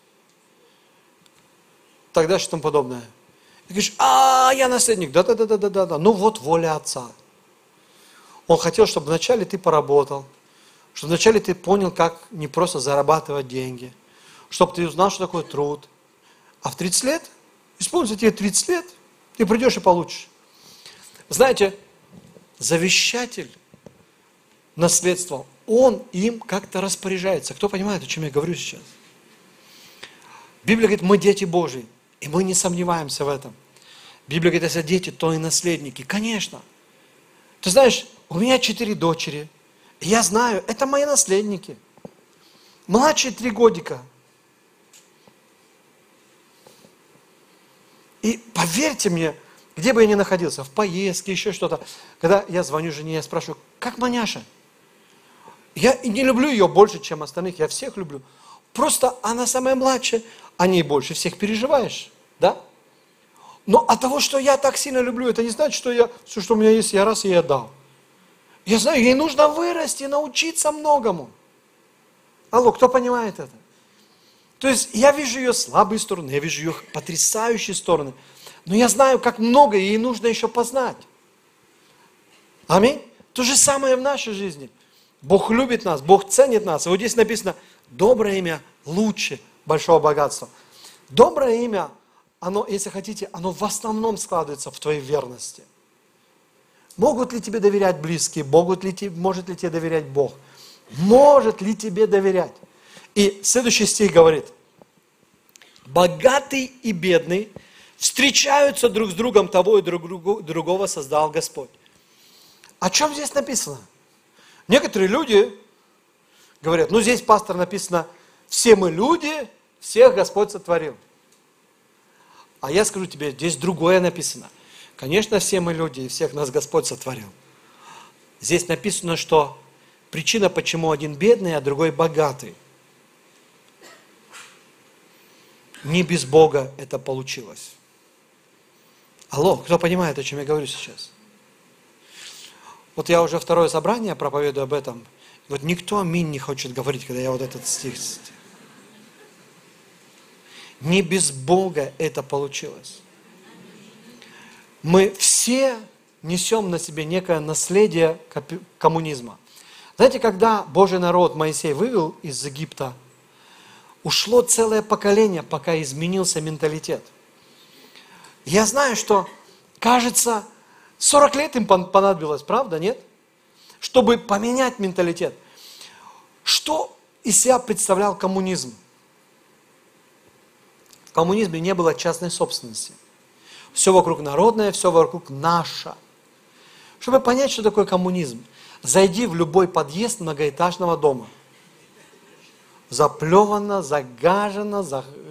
тогда что там подобное. Ты говоришь, я наследник. Да. Ну вот воля отца. Он хотел, чтобы вначале ты поработал, чтобы вначале ты понял, как не просто зарабатывать деньги, чтобы ты узнал, что такое труд. А в 30 лет, исполнится тебе 30 лет, ты придешь и получишь. Знаете, завещатель наследства, он им как-то распоряжается. Кто понимает, о чем я говорю сейчас? Библия говорит, мы дети Божьи, и мы не сомневаемся в этом. Библия говорит, если дети, то и наследники. Конечно. Ты знаешь, у меня 4 дочери. И я знаю, это мои наследники. Младшие 3 годика. И поверьте мне, где бы я ни находился, в поездке, еще что-то, когда я звоню жене, я спрашиваю, как маняша? Я не люблю ее больше, чем остальных, я всех люблю. Просто она самая младшая, о ней больше всех переживаешь, да? Но от того, что я так сильно люблю, это не значит, что все, что у меня есть, я раз и я дал. Я знаю, ей нужно вырасти, научиться многому. Алло, кто понимает это? То есть я вижу ее слабые стороны, я вижу ее потрясающие стороны, но я знаю, как много ей нужно еще познать. Аминь. То же самое в нашей жизни. Бог любит нас, Бог ценит нас. И вот здесь написано, доброе имя лучше большого богатства. Доброе имя, оно, если хотите, оно в основном складывается в твоей верности. Могут ли тебе доверять близкие? Может ли тебе доверять Бог? Может ли тебе доверять? И следующий стих говорит, богатый и бедный встречаются друг с другом, того и другого создал Господь. О чем здесь написано? Некоторые люди говорят, здесь, пастор, написано, все мы люди, всех Господь сотворил. А я скажу тебе, здесь другое написано. Конечно, все мы люди, и всех нас Господь сотворил. Здесь написано, что причина, почему один бедный, а другой богатый. Не без Бога это получилось. Алло, кто понимает, о чем я говорю сейчас? Вот я уже второе собрание проповедую об этом. Вот никто аминь не хочет говорить, когда я вот этот стих. Не без Бога это получилось. Мы все несем на себе некое наследие коммунизма. Знаете, когда Божий народ Моисей вывел из Египта, ушло целое поколение, пока изменился менталитет. Я знаю, что, кажется, 40 лет им понадобилось, правда, нет? Чтобы поменять менталитет. Что из себя представлял коммунизм? В коммунизме не было частной собственности. Все вокруг народное, все вокруг наше. Чтобы понять, что такое коммунизм, зайди в любой подъезд многоэтажного дома. Заплевано, загажено,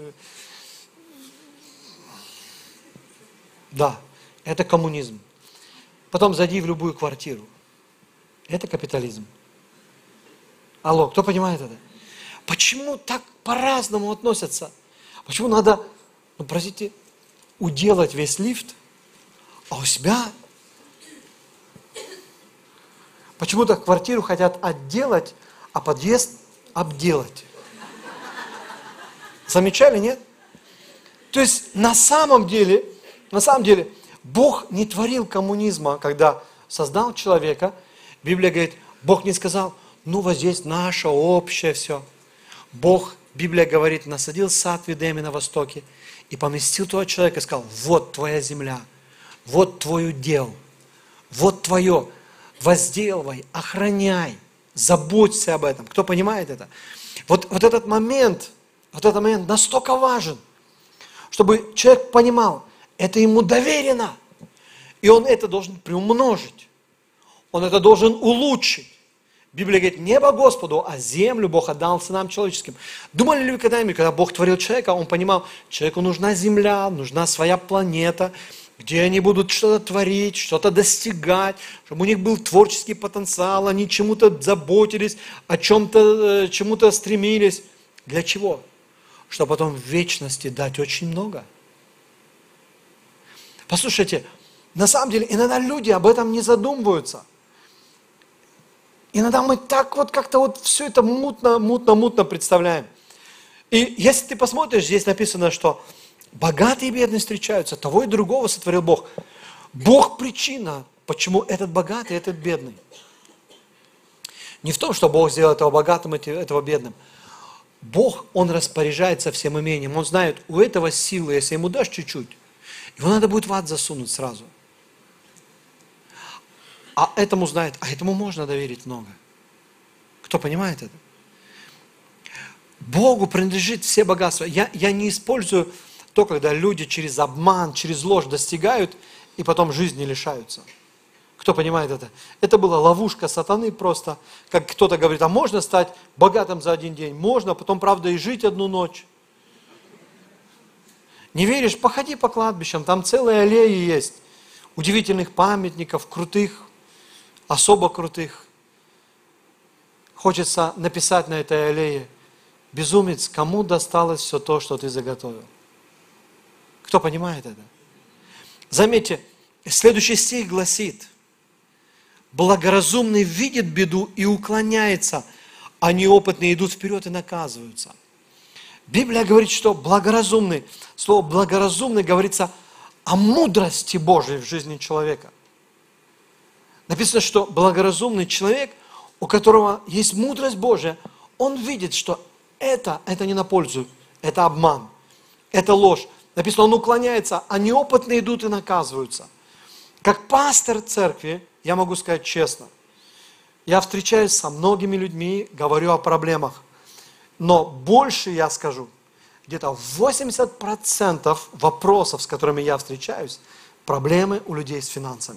Да, это коммунизм. Потом зайди в любую квартиру. Это капитализм. Алло, кто понимает это? Почему так по-разному относятся? Почему надо, простите, уделать весь лифт, а у себя почему-то квартиру хотят отделать, а подъезд обделать? Замечали, нет? То есть на самом деле, Бог не творил коммунизма, когда создал человека. Библия говорит, Бог не сказал, ну вот здесь наше общее все. Бог, Библия говорит, насадил сад в Эдеме на востоке и поместил того человека и сказал, вот твоя земля, вот твой удел, вот твое, возделывай, охраняй, заботься об этом. Кто понимает это? Вот этот момент настолько важен, чтобы человек понимал, это ему доверено, и он это должен приумножить, он это должен улучшить. Библия говорит, небо Господу, а землю Бог отдал сынам человеческим. Думали ли вы когда-нибудь, когда Бог творил человека, Он понимал, человеку нужна земля, нужна своя планета, где они будут что-то творить, что-то достигать, чтобы у них был творческий потенциал, они чему-то заботились, о чем-то, чему-то стремились. Для чего? Чтобы потом в вечности дать очень много. Послушайте, на самом деле, иногда люди об этом не задумываются. Иногда мы так вот как-то вот все это мутно представляем. И если ты посмотришь, здесь написано, что богатые и бедные встречаются, того и другого сотворил Бог. Бог причина, почему этот богатый, этот бедный. Не в том, что Бог сделал этого богатым, этого бедным. Бог, Он распоряжается всем имением. Он знает, у этого силы, если ему дашь чуть-чуть, его надо будет в ад засунуть сразу. А этому знает, а этому можно доверить много. Кто понимает это? Богу принадлежит все богатства. Я не использую то, когда люди через обман, через ложь достигают и потом жизни лишаются. Кто понимает это? Это была ловушка сатаны просто. Как кто-то говорит, а можно стать богатым за один день? Можно, потом, правда, и жить одну ночь. Не веришь? Походи по кладбищам, там целые аллеи есть. Удивительных памятников, крутых, особо крутых. Хочется написать на этой аллее, безумец, кому досталось все то, что ты заготовил? Кто понимает это? Заметьте, следующий стих гласит, благоразумный видит беду и уклоняется, а неопытные идут вперед и наказываются. Библия говорит, что благоразумный, слово благоразумный говорится о мудрости Божией в жизни человека. Написано, что благоразумный человек, у которого есть мудрость Божия, он видит, что это не на пользу, это обман, это ложь. Написано, он уклоняется, а неопытные идут и наказываются. Как пастор церкви, я могу сказать честно, я встречаюсь со многими людьми, говорю о проблемах, но больше я скажу, где-то 80% вопросов, с которыми я встречаюсь, проблемы у людей с финансами.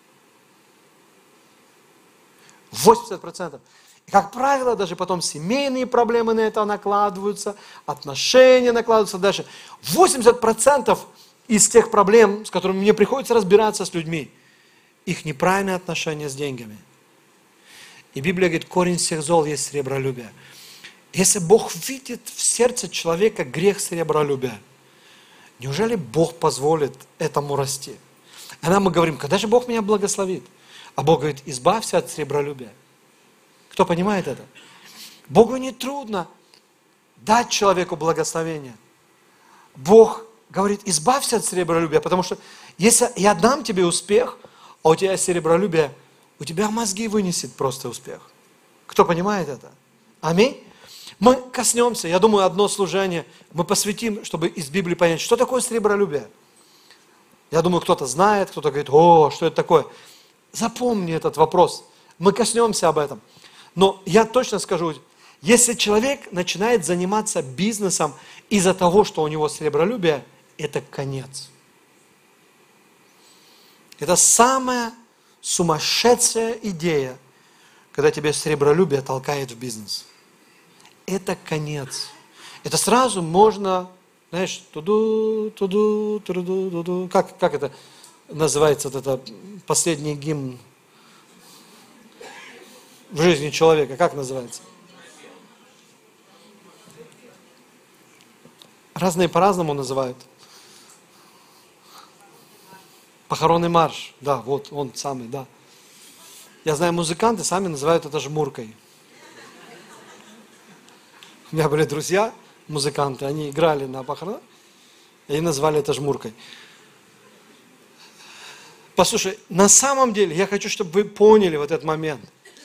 80%. И, как правило, даже потом семейные проблемы на это накладываются, отношения накладываются дальше. 80% из тех проблем, с которыми мне приходится разбираться с людьми, их неправильное отношение с деньгами. И Библия говорит, корень всех зол есть сребролюбие. Если Бог видит в сердце человека грех серебролюбия, неужели Бог позволит этому расти? А нам мы говорим, когда же Бог меня благословит? А Бог говорит, избавься от серебролюбия. Кто понимает это? Богу не трудно дать человеку благословение. Бог говорит, избавься от серебролюбия, потому что если я дам тебе успех, а у тебя серебролюбие, у тебя мозги вынесет просто успех. Кто понимает это? Аминь. Мы коснемся, я думаю, одно служение мы посвятим, чтобы из Библии понять, что такое серебролюбие. Я думаю, кто-то знает, кто-то говорит, о, что это такое. Запомни этот вопрос. Мы коснемся об этом. Но я точно скажу, если человек начинает заниматься бизнесом из-за того, что у него серебролюбие, это конец. Это самая сумасшедшая идея, когда тебе серебролюбие толкает в бизнес. Это конец. Это сразу можно, знаешь, туду. Как это называется, вот это последний гимн в жизни человека, как называется? Разные по-разному называют. Похоронный марш, да, вот он самый, да. Я знаю, музыканты сами называют это жмуркой. У меня были друзья, музыканты, они играли на похоронах, и назвали это жмуркой. Послушай, на самом деле, я хочу, чтобы вы поняли вот этот момент.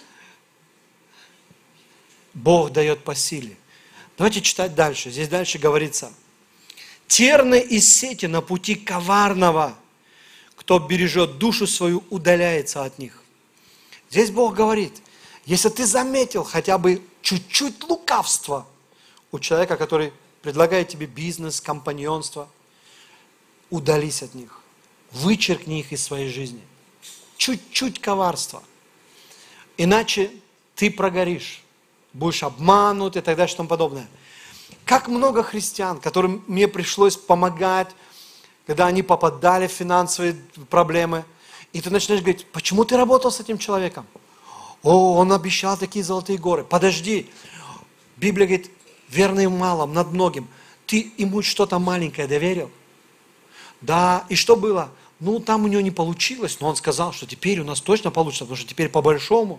Бог дает по силе. Давайте читать дальше. Здесь дальше говорится. Терны и сети на пути коварного. Кто бережет душу свою, удаляется от них. Здесь Бог говорит, если ты заметил хотя бы чуть-чуть лукавства у человека, который предлагает тебе бизнес, компаньонство, удались от них. Вычеркни их из своей жизни. Чуть-чуть коварства. Иначе ты прогоришь. Будешь обманут и так далее, и тому подобное. Как много христиан, которым мне пришлось помогать, когда они попадали в финансовые проблемы, и ты начинаешь говорить, почему ты работал с этим человеком? О, он обещал такие золотые горы. Подожди. Библия говорит, верный в малом, над многим. Ты ему что-то маленькое доверил? Да, и что было? Ну, там у него не получилось, но он сказал, что теперь у нас точно получится, потому что теперь по-большому.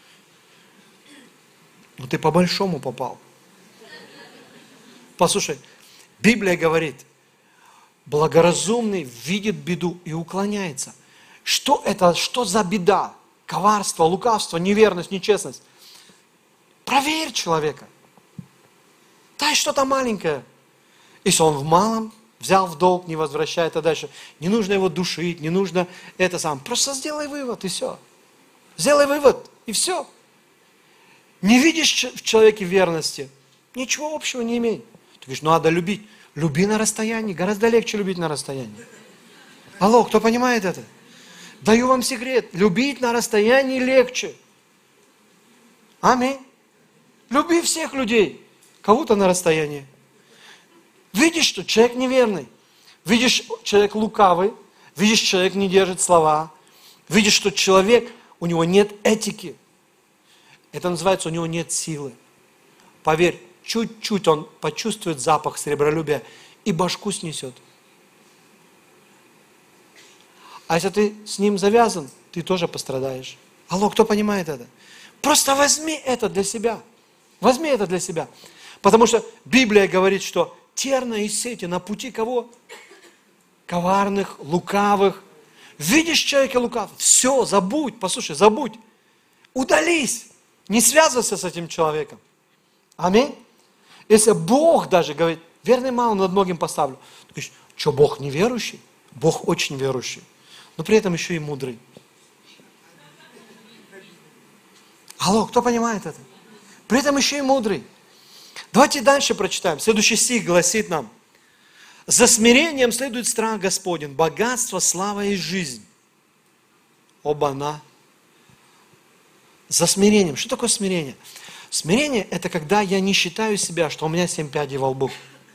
Ну, ты по-большому попал. Послушай, Библия говорит, благоразумный видит беду и уклоняется. Что это, что за беда? Коварство, лукавство, неверность, нечестность. Проверь человека. Дай что-то маленькое. Если он в малом, взял в долг, не возвращает, а дальше. Не нужно его душить, не нужно это сам. Просто сделай вывод, и все. Сделай вывод, и все. Не видишь в человеке верности, ничего общего не имеет. Ты говоришь, ну надо любить. Люби на расстоянии, гораздо легче любить на расстоянии. Алло, кто понимает это? Даю вам секрет, любить на расстоянии легче. Аминь. Люби всех людей, кого-то на расстоянии. Видишь, что человек неверный, видишь, человек лукавый, видишь, человек не держит слова, видишь, что человек, у него нет этики. Это называется, у него нет силы. Поверь, чуть-чуть он почувствует запах серебролюбия и башку снесет. А если ты с ним завязан, ты тоже пострадаешь. Алло, кто понимает это? Просто возьми это для себя. Возьми это для себя. Потому что Библия говорит, что терна и сети на пути кого? Коварных, лукавых. Видишь человека лукавого? Все, забудь, послушай, забудь. Удались. Не связывайся с этим человеком. Аминь. Если Бог даже говорит, верный мало над многим поставлю. Ты говоришь, что Бог неверующий? Бог очень верующий. Но при этом еще и мудрый. Алло, кто понимает это? При этом еще и мудрый. Давайте дальше прочитаем. Следующий стих гласит нам. За смирением следует страх Господень, богатство, слава и жизнь. Оба-на. За смирением. Что такое смирение? Смирение – это когда я не считаю себя, что у меня 7 пядей во лбу.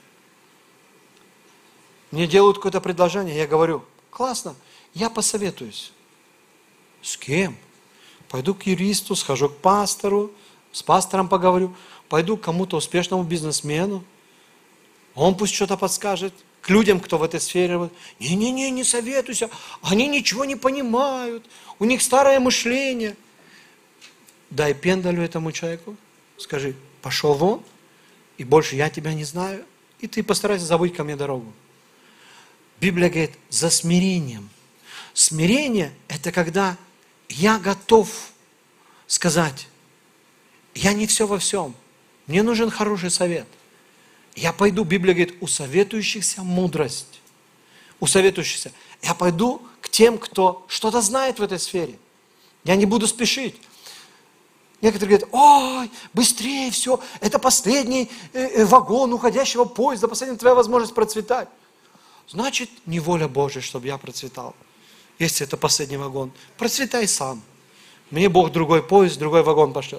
Мне делают какое-то предложение, я говорю, классно, я посоветуюсь. С кем? Пойду к юристу, схожу к пастору, с пастором поговорю. пойду к кому-то успешному бизнесмену, он пусть что-то подскажет, к людям, кто в этой сфере. Не-не-не, не советуйся, они ничего не понимают, у них старое мышление. Дай пендалю этому человеку, скажи, пошел вон, и больше я тебя не знаю, и ты постарайся забыть ко мне дорогу. Библия говорит, за смирением. Смирение – это когда я готов сказать, я не все во всем, мне нужен хороший совет. Я пойду, Библия говорит, у советующихся мудрость. У советующихся. Я пойду к тем, кто что-то знает в этой сфере. Я не буду спешить. Некоторые говорят, ой, быстрее все, это последний вагон уходящего поезда, последняя твоя возможность процветать. Значит, не воля Божия, чтобы я процветал. Если это последний вагон, процветай сам. Мне Бог другой поезд, другой вагон пошлет.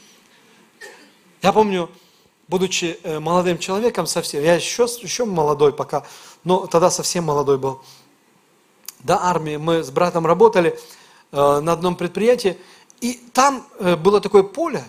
Я помню, будучи молодым человеком совсем, я еще молодой пока, но тогда совсем молодой был. До армии мы с братом работали на одном предприятии, и там было такое поле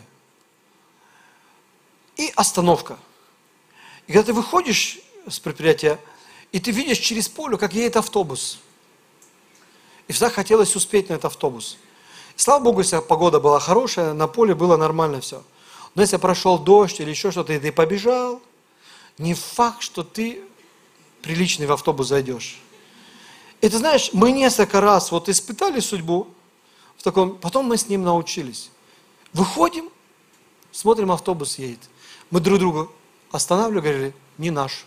и остановка. И когда ты выходишь с предприятия, и ты видишь через поле, как едет автобус. И всегда хотелось успеть на этот автобус. И, слава Богу, если погода была хорошая, на поле было нормально все. Но если прошел дождь или еще что-то, и ты побежал, не факт, что ты приличный в автобус зайдешь. И ты знаешь, мы несколько раз вот испытали судьбу, в таком, потом мы с ним научились. Выходим, смотрим, автобус едет. Мы друг друга останавливали, говорили, не наш.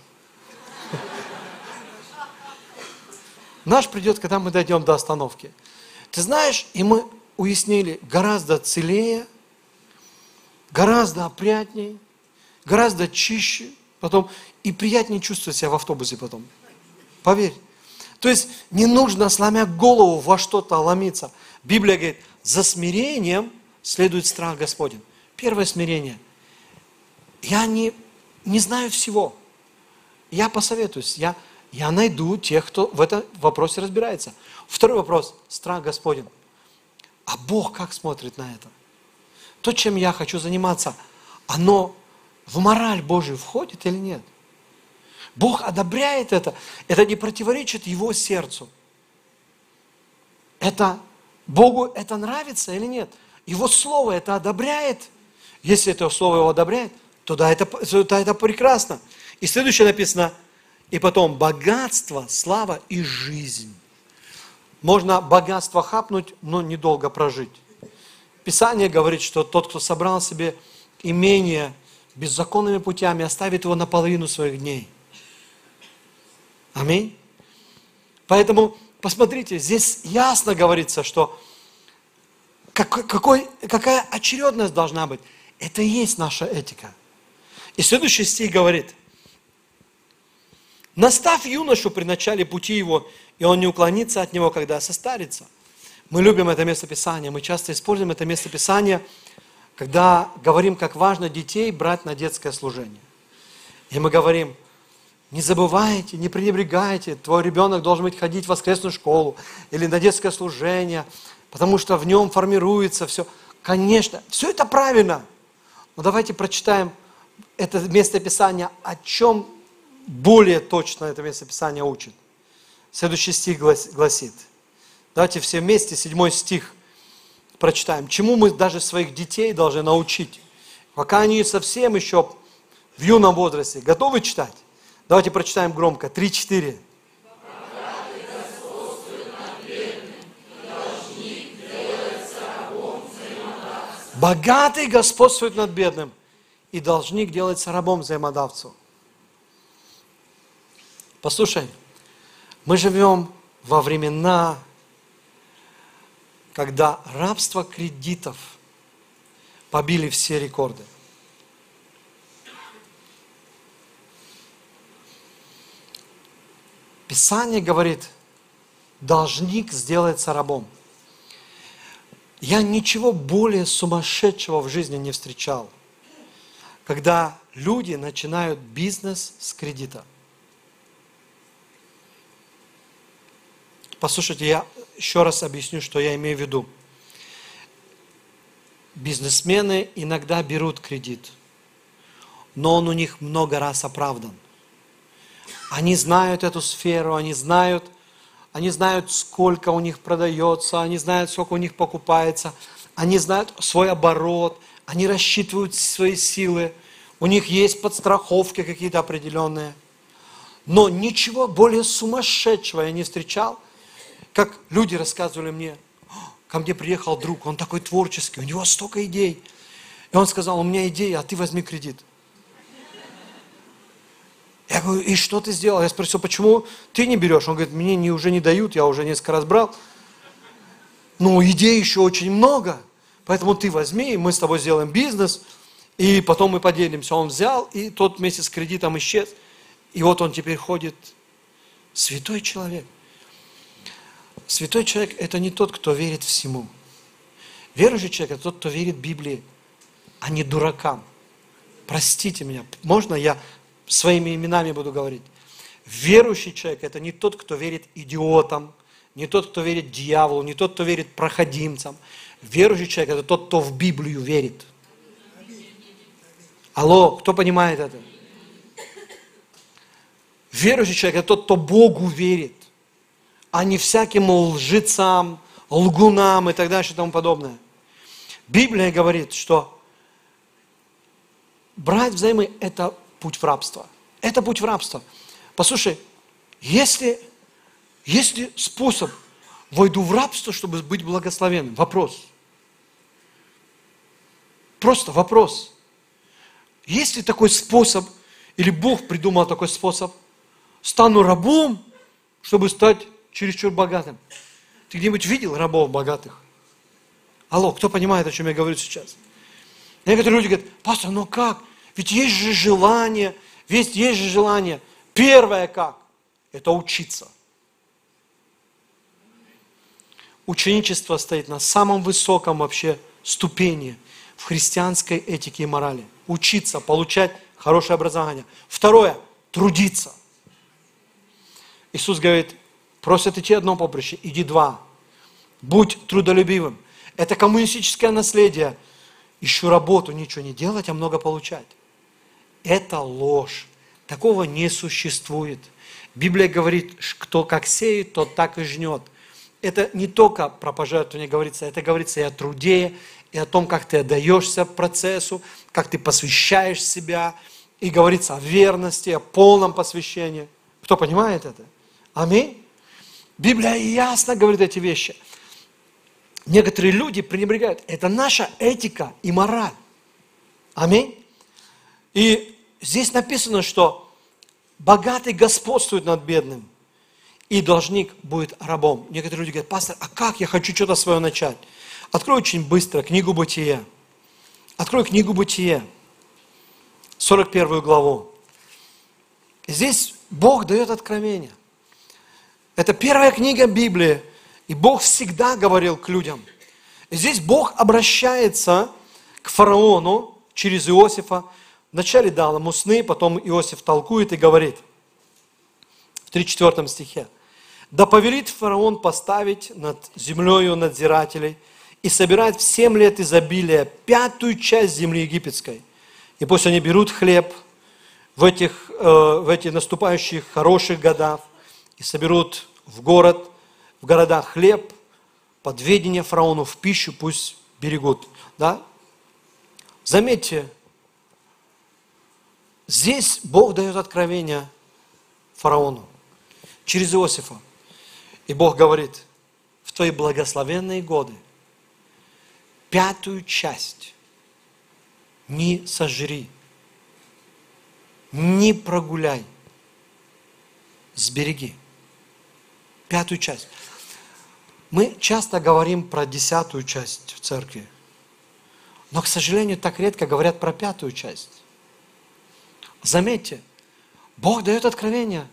Наш придет, когда мы дойдем до остановки. Ты знаешь, и мы уяснили, гораздо целее, гораздо опрятнее, гораздо чище, потом и приятнее чувствовать себя в автобусе потом. Поверь. То есть не нужно, сломя голову, во что-то ломиться. Библия говорит, за смирением следует страх Господень. Первое смирение. Я не знаю всего. Я посоветуюсь, я найду тех, кто в этом вопросе разбирается. Второй вопрос, страх Господень. А Бог как смотрит на это? То, чем я хочу заниматься, оно в мораль Божию входит или нет? Бог одобряет это не противоречит Его сердцу. Богу это нравится или нет? Его Слово это одобряет. Если это Слово Его одобряет, то да, это прекрасно. И следующее написано, и потом богатство, слава и жизнь. Можно богатство хапнуть, но недолго прожить. Писание говорит, что тот, кто собрал себе имение беззаконными путями, оставит его наполовину своих дней. Аминь. Поэтому, посмотрите, здесь ясно говорится, что какая очередность должна быть. Это и есть наша этика. И следующий стих говорит, наставь юношу при начале пути его, и он не уклонится от него, когда состарится. Мы любим это местописание, мы часто используем это местописание, когда говорим, как важно детей брать на детское служение. И мы говорим, не забывайте, не пренебрегайте, твой ребенок должен ходить в воскресную школу или на детское служение, потому что в нем формируется все. Конечно, все это правильно, но давайте прочитаем это местописание, о чем более точно это местописание учит. Следующий стих гласит, давайте все вместе, 7 стих прочитаем. Чему мы даже своих детей должны научить, пока они совсем еще в юном возрасте. Готовы читать? Давайте прочитаем громко. 3-4. Богатый господствует над бедным, и должник делается рабом взаимодавцу. Послушай, мы живем во времена, когда рабство кредитов побили все рекорды. Писание говорит, должник сделается рабом. Я ничего более сумасшедшего в жизни не встречал, когда люди начинают бизнес с кредита. Послушайте, я еще раз объясню, что я имею в виду. Бизнесмены иногда берут кредит. но он у них много раз оправдан. Они знают эту сферу, они знают, сколько у них продается, они знают, сколько у них покупается, они знают свой оборот, они рассчитывают свои силы, у них есть подстраховки какие-то определенные. Но ничего более сумасшедшего я не встречал, как люди рассказывали мне, ко мне приехал друг, он такой творческий, у него столько идей. И он сказал, у меня идея, а ты возьми кредит. Я говорю, и что ты сделал? Я спросил, почему ты не берешь? Он говорит, мне уже не дают, я уже несколько раз брал. Ну, идей еще очень много, поэтому ты возьми, мы с тобой сделаем бизнес, и потом мы поделимся. Он взял, и тот месяц с кредитом исчез. И вот он теперь ходит, святой человек. Святой человек – это не тот, кто верит всему. Верующий человек – это тот, кто верит Библии, а не дуракам. Простите меня, можно я своими именами буду говорить? Верующий человек – это не тот, кто верит идиотам, не тот, кто верит дьяволу, не тот, кто верит проходимцам. Верующий человек – это тот, кто в Библию верит. Алло, кто понимает это? Верующий человек – это тот, кто Богу верит, а не всяким лжецам, лгунам и так дальше и тому подобное. Библия говорит, что брать взаймы – это путь в рабство. Это путь в рабство. Послушай, если способ войду в рабство, чтобы быть благословенным, вопрос. Просто вопрос. Есть ли такой способ, или Бог придумал такой способ, стану рабом, чтобы стать чересчур богатым? Ты где-нибудь видел рабов богатых? Алло, кто понимает, о чем я говорю сейчас? Некоторые люди говорят, пастор, ну как? Ведь есть же желание, Первое как? Это учиться. Ученичество стоит на самом высоком вообще ступени в христианской этике и морали. Учиться, получать хорошее образование. Второе, трудиться. Иисус говорит, просят идти одно поприще, иди два. Будь трудолюбивым. Это коммунистическое наследие. Ищу работу, ничего не делать, а много получать. Это ложь. Такого не существует. Библия говорит, кто как сеет, тот так и жнет. Это не только про пожертвование говорится, это говорится и о труде, и о том, как ты отдаешься процессу, как ты посвящаешь себя, и говорится о верности, о полном посвящении. Кто понимает это? Аминь. Библия ясно говорит эти вещи. Некоторые люди пренебрегают. Это наша этика и мораль. Аминь. И здесь написано, что богатый господствует над бедным, и должник будет рабом. Некоторые люди говорят, пастор, а как я хочу что-то свое начать? Открой очень быстро книгу Бытия. Открой книгу Бытия, 41 главу. Здесь Бог дает откровение. Это первая книга Библии, и Бог всегда говорил к людям. И здесь Бог обращается к фараону через Иосифа. Вначале дал ему сны, потом Иосиф толкует и говорит в 34 стихе. «Да повелит фараон поставить над землею надзирателей и собирать в 7 лет изобилия 5-ю часть земли египетской. И пусть они берут хлеб в эти наступающих хороших годах и соберут в городах хлеб, под ведение фараону в пищу пусть берегут». Да? Заметьте, здесь Бог дает откровение фараону через Иосифа. И Бог говорит, в твои благословенные годы 5-ю часть не сожри, не прогуляй, сбереги. 5-ю часть. Мы часто говорим про 10-ю часть в церкви, но, к сожалению, так редко говорят про 5-ю часть. Заметьте, Бог дает откровение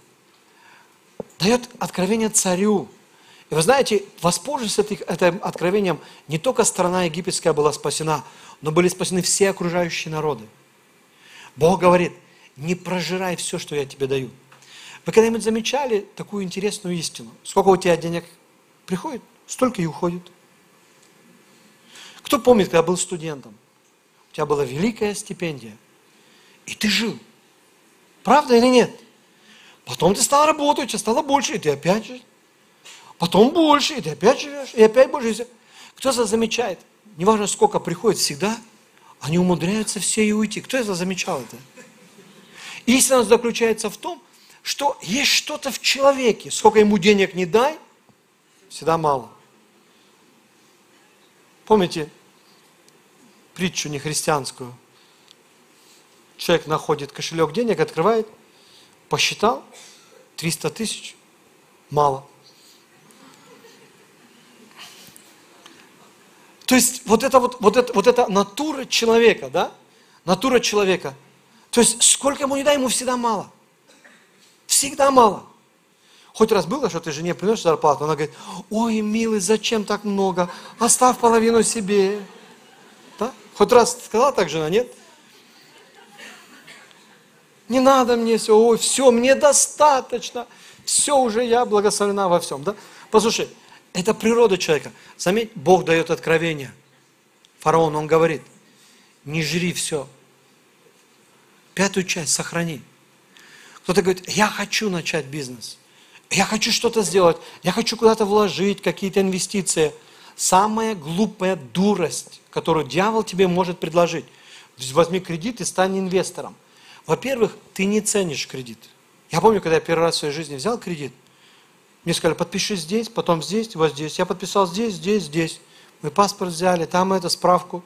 царю. И вы знаете, воспользовавшись этим откровением, не только страна египетская была спасена, но были спасены все окружающие народы. Бог говорит, не прожирай все, что я тебе даю. Вы когда-нибудь замечали такую интересную истину? Сколько у тебя денег приходит, столько и уходит. Кто помнит, когда был студентом? У тебя была великая стипендия. И ты жил. Правда или нет? Потом ты стал работать, у тебя стало больше, и ты опять жил. Потом больше, и ты опять живешь, и опять больше. Кто это замечает? Неважно, сколько приходит, всегда они умудряются все и уйти. Кто это замечал это? Истина заключается в том, что есть что-то в человеке. Сколько ему денег не дай, всегда мало. Помните притчу нехристианскую? Человек находит кошелек денег, открывает, посчитал, 300 тысяч, мало. То есть вот эта натура человека, да? Натура человека. То есть сколько ему не дай, ему всегда мало. Всегда мало. Хоть раз было, что ты жене приносишь зарплату, она говорит, ой, милый, зачем так много? Оставь половину себе. Да? Хоть раз сказала так жена, нет? Не надо мне все, ой, все, мне достаточно. Все уже я благословена во всем. Да? Послушай, это природа человека. Заметь, Бог дает откровение. Фараон, он говорит, не жри все. 5-ю часть сохрани. Кто-то говорит, я хочу начать бизнес. Я хочу что-то сделать. Я хочу куда-то вложить, какие-то инвестиции. Самая глупая дурость, которую дьявол тебе может предложить. Возьми кредит и стань инвестором. Во-первых, ты не ценишь кредит. Я помню, когда я первый раз в своей жизни взял кредит, мне сказали, подпиши здесь, потом здесь, вот здесь. Я подписал здесь, здесь, здесь. Мы паспорт взяли, там это, справку.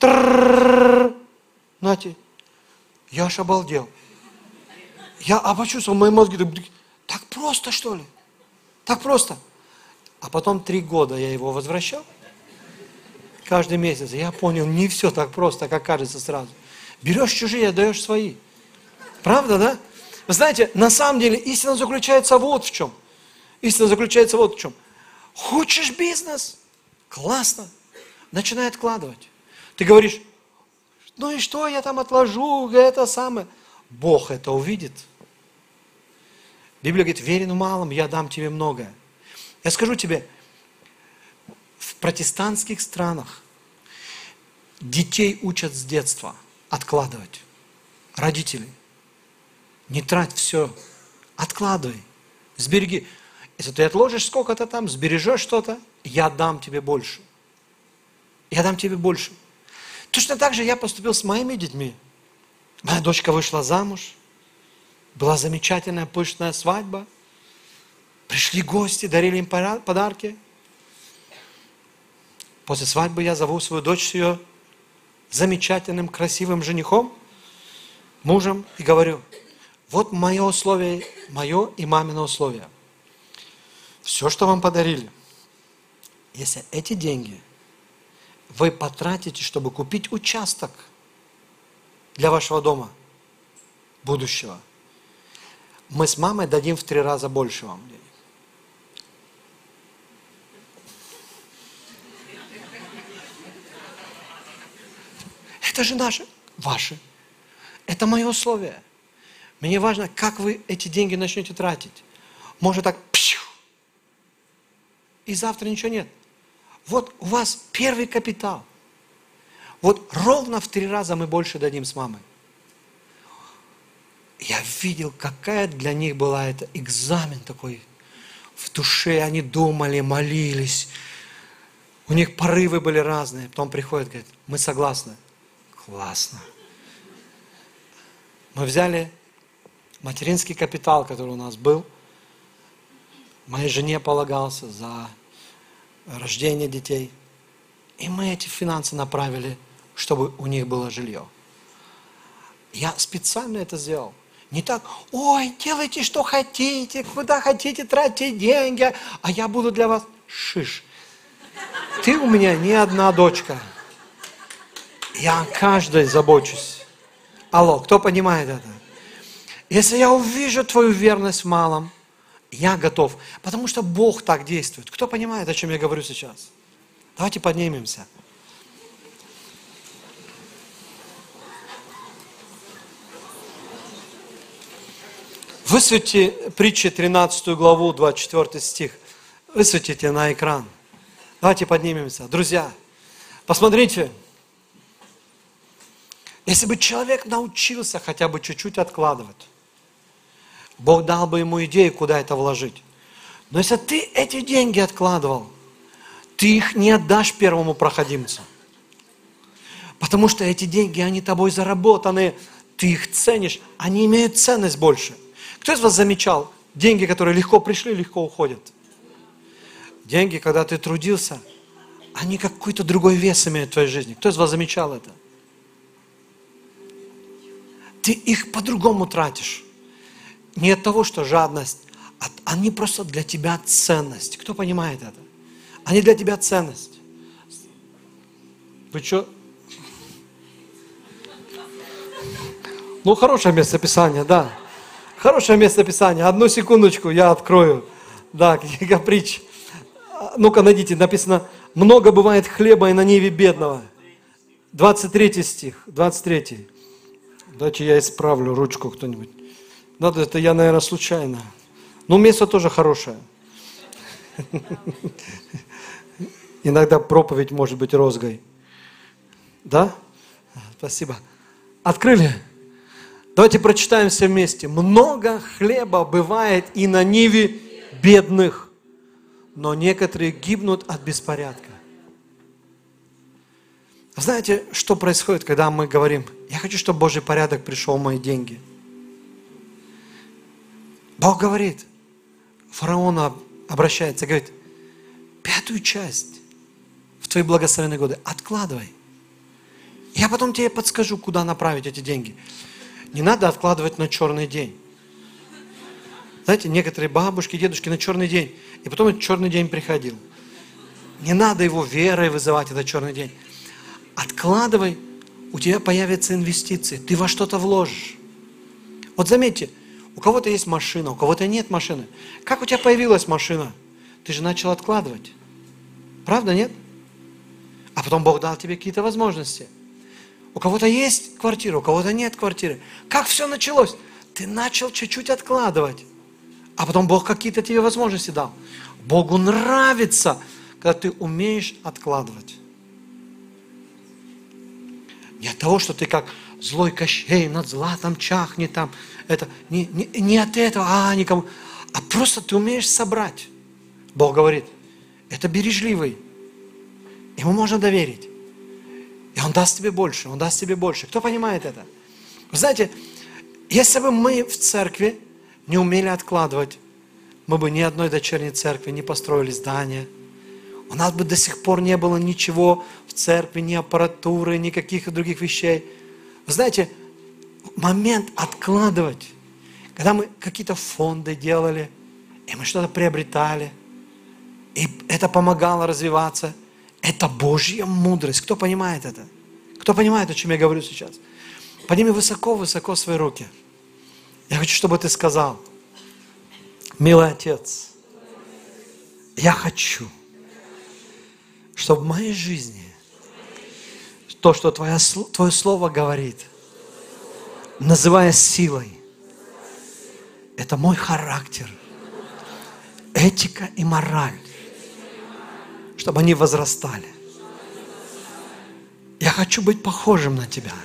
Нате. Я аж обалдел. Я почувствовал, мои мозги, так просто что ли? Так просто. А потом 3 года я его возвращал. Каждый месяц. Я понял, не все так просто, как кажется сразу. Берешь чужие, отдаешь свои. Правда, да? Вы знаете, на самом деле истина заключается вот в чем. Истина заключается вот в чем. Хочешь бизнес? Классно. Начинай откладывать. Ты говоришь, ну и что я там отложу, это самое. Бог это увидит. Библия говорит, верен в малом, я дам тебе многое. Я скажу тебе, в протестантских странах детей учат с детства откладывать. Родители, не трать все, откладывай, сбереги. Если ты отложишь сколько-то там, сбережешь что-то, я дам тебе больше. Я дам тебе больше. Точно так же я поступил с моими детьми. Моя дочка вышла замуж. Была замечательная пышная свадьба. Пришли гости, дарили им подарки. После свадьбы я зову свою дочь с ее замечательным, красивым женихом, мужем, и говорю, вот мое условие, мое и мамино условие. Все, что вам подарили, если эти деньги вы потратите, чтобы купить участок для вашего дома будущего, мы с мамой дадим в 3 раза больше вам денег. Это же наши, ваши. Это мое условие. Мне важно, как вы эти деньги начнете тратить. Может так, и завтра ничего нет. Вот у вас первый капитал. Вот ровно в 3 раза мы больше дадим с мамой. Я видел, какая для них была это экзамен такой. В душе они думали, молились. У них порывы были разные. Потом приходят, говорят, мы согласны. Классно. Мы взяли материнский капитал, который у нас был. Моей жене полагался за рождение детей. И мы эти финансы направили, чтобы у них было жилье. Я специально это сделал. Не так, ой, делайте, что хотите, куда хотите, тратьте деньги, а я буду для вас шиш. Ты у меня не одна дочка. Я о каждой забочусь. Алло, кто понимает это? Если я увижу твою верность в малом, я готов. Потому что Бог так действует. Кто понимает, о чем я говорю сейчас? Давайте поднимемся. Высветите притчи 13 главу, 24 стих. Высветите на экран. Давайте поднимемся. Друзья, посмотрите. Если бы человек научился хотя бы чуть-чуть откладывать, Бог дал бы ему идею, куда это вложить. Но если ты эти деньги откладывал, ты их не отдашь первому проходимцу. Потому что эти деньги, они тобой заработаны, ты их ценишь, они имеют ценность больше. Кто из вас замечал, деньги, которые легко пришли, легко уходят? Деньги, когда ты трудился, они какой-то другой вес имеют в твоей жизни. Кто из вас замечал это? Ты их по-другому тратишь. Не от того, что жадность, а они просто для тебя ценность. Кто понимает это? Они для тебя ценность. Вы что? Ну, хорошее местописание, да. Хорошее местописание. Одну секундочку, я открою. Да, книга притч. Ну-ка, найдите, написано, много бывает хлеба и на ниве бедного. 23 стих, 23. Дайте я исправлю ручку кто-нибудь. Надо, это я, наверное, случайно. Но место тоже хорошее. Иногда проповедь может быть розгой. Да? Спасибо. Открыли? Давайте прочитаем все вместе. Много хлеба бывает и на ниве бедных, но некоторые гибнут от беспорядка. Знаете, что происходит, когда мы говорим, я хочу, чтобы Божий порядок пришел в мои деньги? Бог говорит, фараон обращается, говорит, 5 часть в твои благословенные годы откладывай. Я потом тебе подскажу, куда направить эти деньги. Не надо откладывать на черный день. Знаете, некоторые бабушки, дедушки на черный день, и потом этот черный день приходил. Не надо его верой вызывать, этот черный день. Откладывай, у тебя появятся инвестиции, ты во что-то вложишь. Вот заметьте, у кого-то есть машина, у кого-то нет машины. Как у тебя появилась машина? Ты же начал откладывать. Правда, нет? А потом Бог дал тебе какие-то возможности. У кого-то есть квартира, у кого-то нет квартиры. Как все началось? Ты начал чуть-чуть откладывать. А потом Бог какие-то тебе возможности дал. Богу нравится, когда ты умеешь откладывать. Не от того, что ты как злой Кощей над златом чахнет там. Это, не от этого, никому. А просто ты умеешь собрать. Бог говорит, это бережливый. Ему можно доверить. И Он даст тебе больше, Он даст тебе больше. Кто понимает это? Вы знаете, если бы мы в церкви не умели откладывать, мы бы ни одной дочерней церкви не построили здание. У нас бы до сих пор не было ничего в церкви, ни аппаратуры, никаких других вещей. Вы знаете, момент откладывать, когда мы какие-то фонды делали, и мы что-то приобретали, и это помогало развиваться, это Божья мудрость. Кто понимает это? Кто понимает, о чем я говорю сейчас? Подними высоко-высоко свои руки. Я хочу, чтобы ты сказал, милый Отец, я хочу, чтобы в моей жизни то, что Твое Слово говорит, называя силой, это мой характер, этика и мораль, чтобы они возрастали. Я хочу быть похожим на Тебя.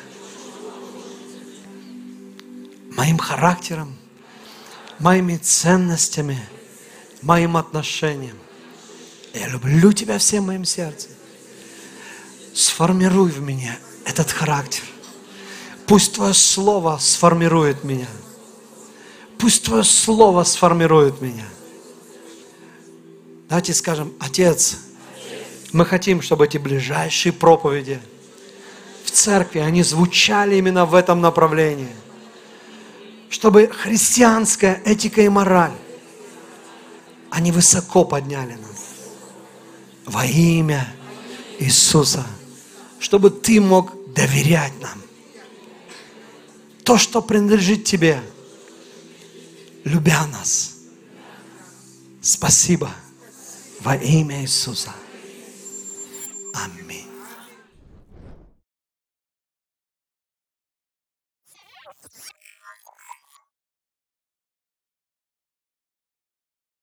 Моим характером, моими ценностями, моим отношением. Я люблю Тебя всем моим сердцем. Сформируй в меня этот характер. Пусть Твое Слово сформирует меня. Пусть Твое Слово сформирует меня. Давайте скажем, Отец, мы хотим, чтобы эти ближайшие проповеди в церкви, они звучали именно в этом направлении. Чтобы христианская этика и мораль, они высоко подняли нас. Во имя Иисуса. Чтобы Ты мог доверять нам. То, что принадлежит Тебе, любя нас. Спасибо. Во имя Иисуса. Аминь.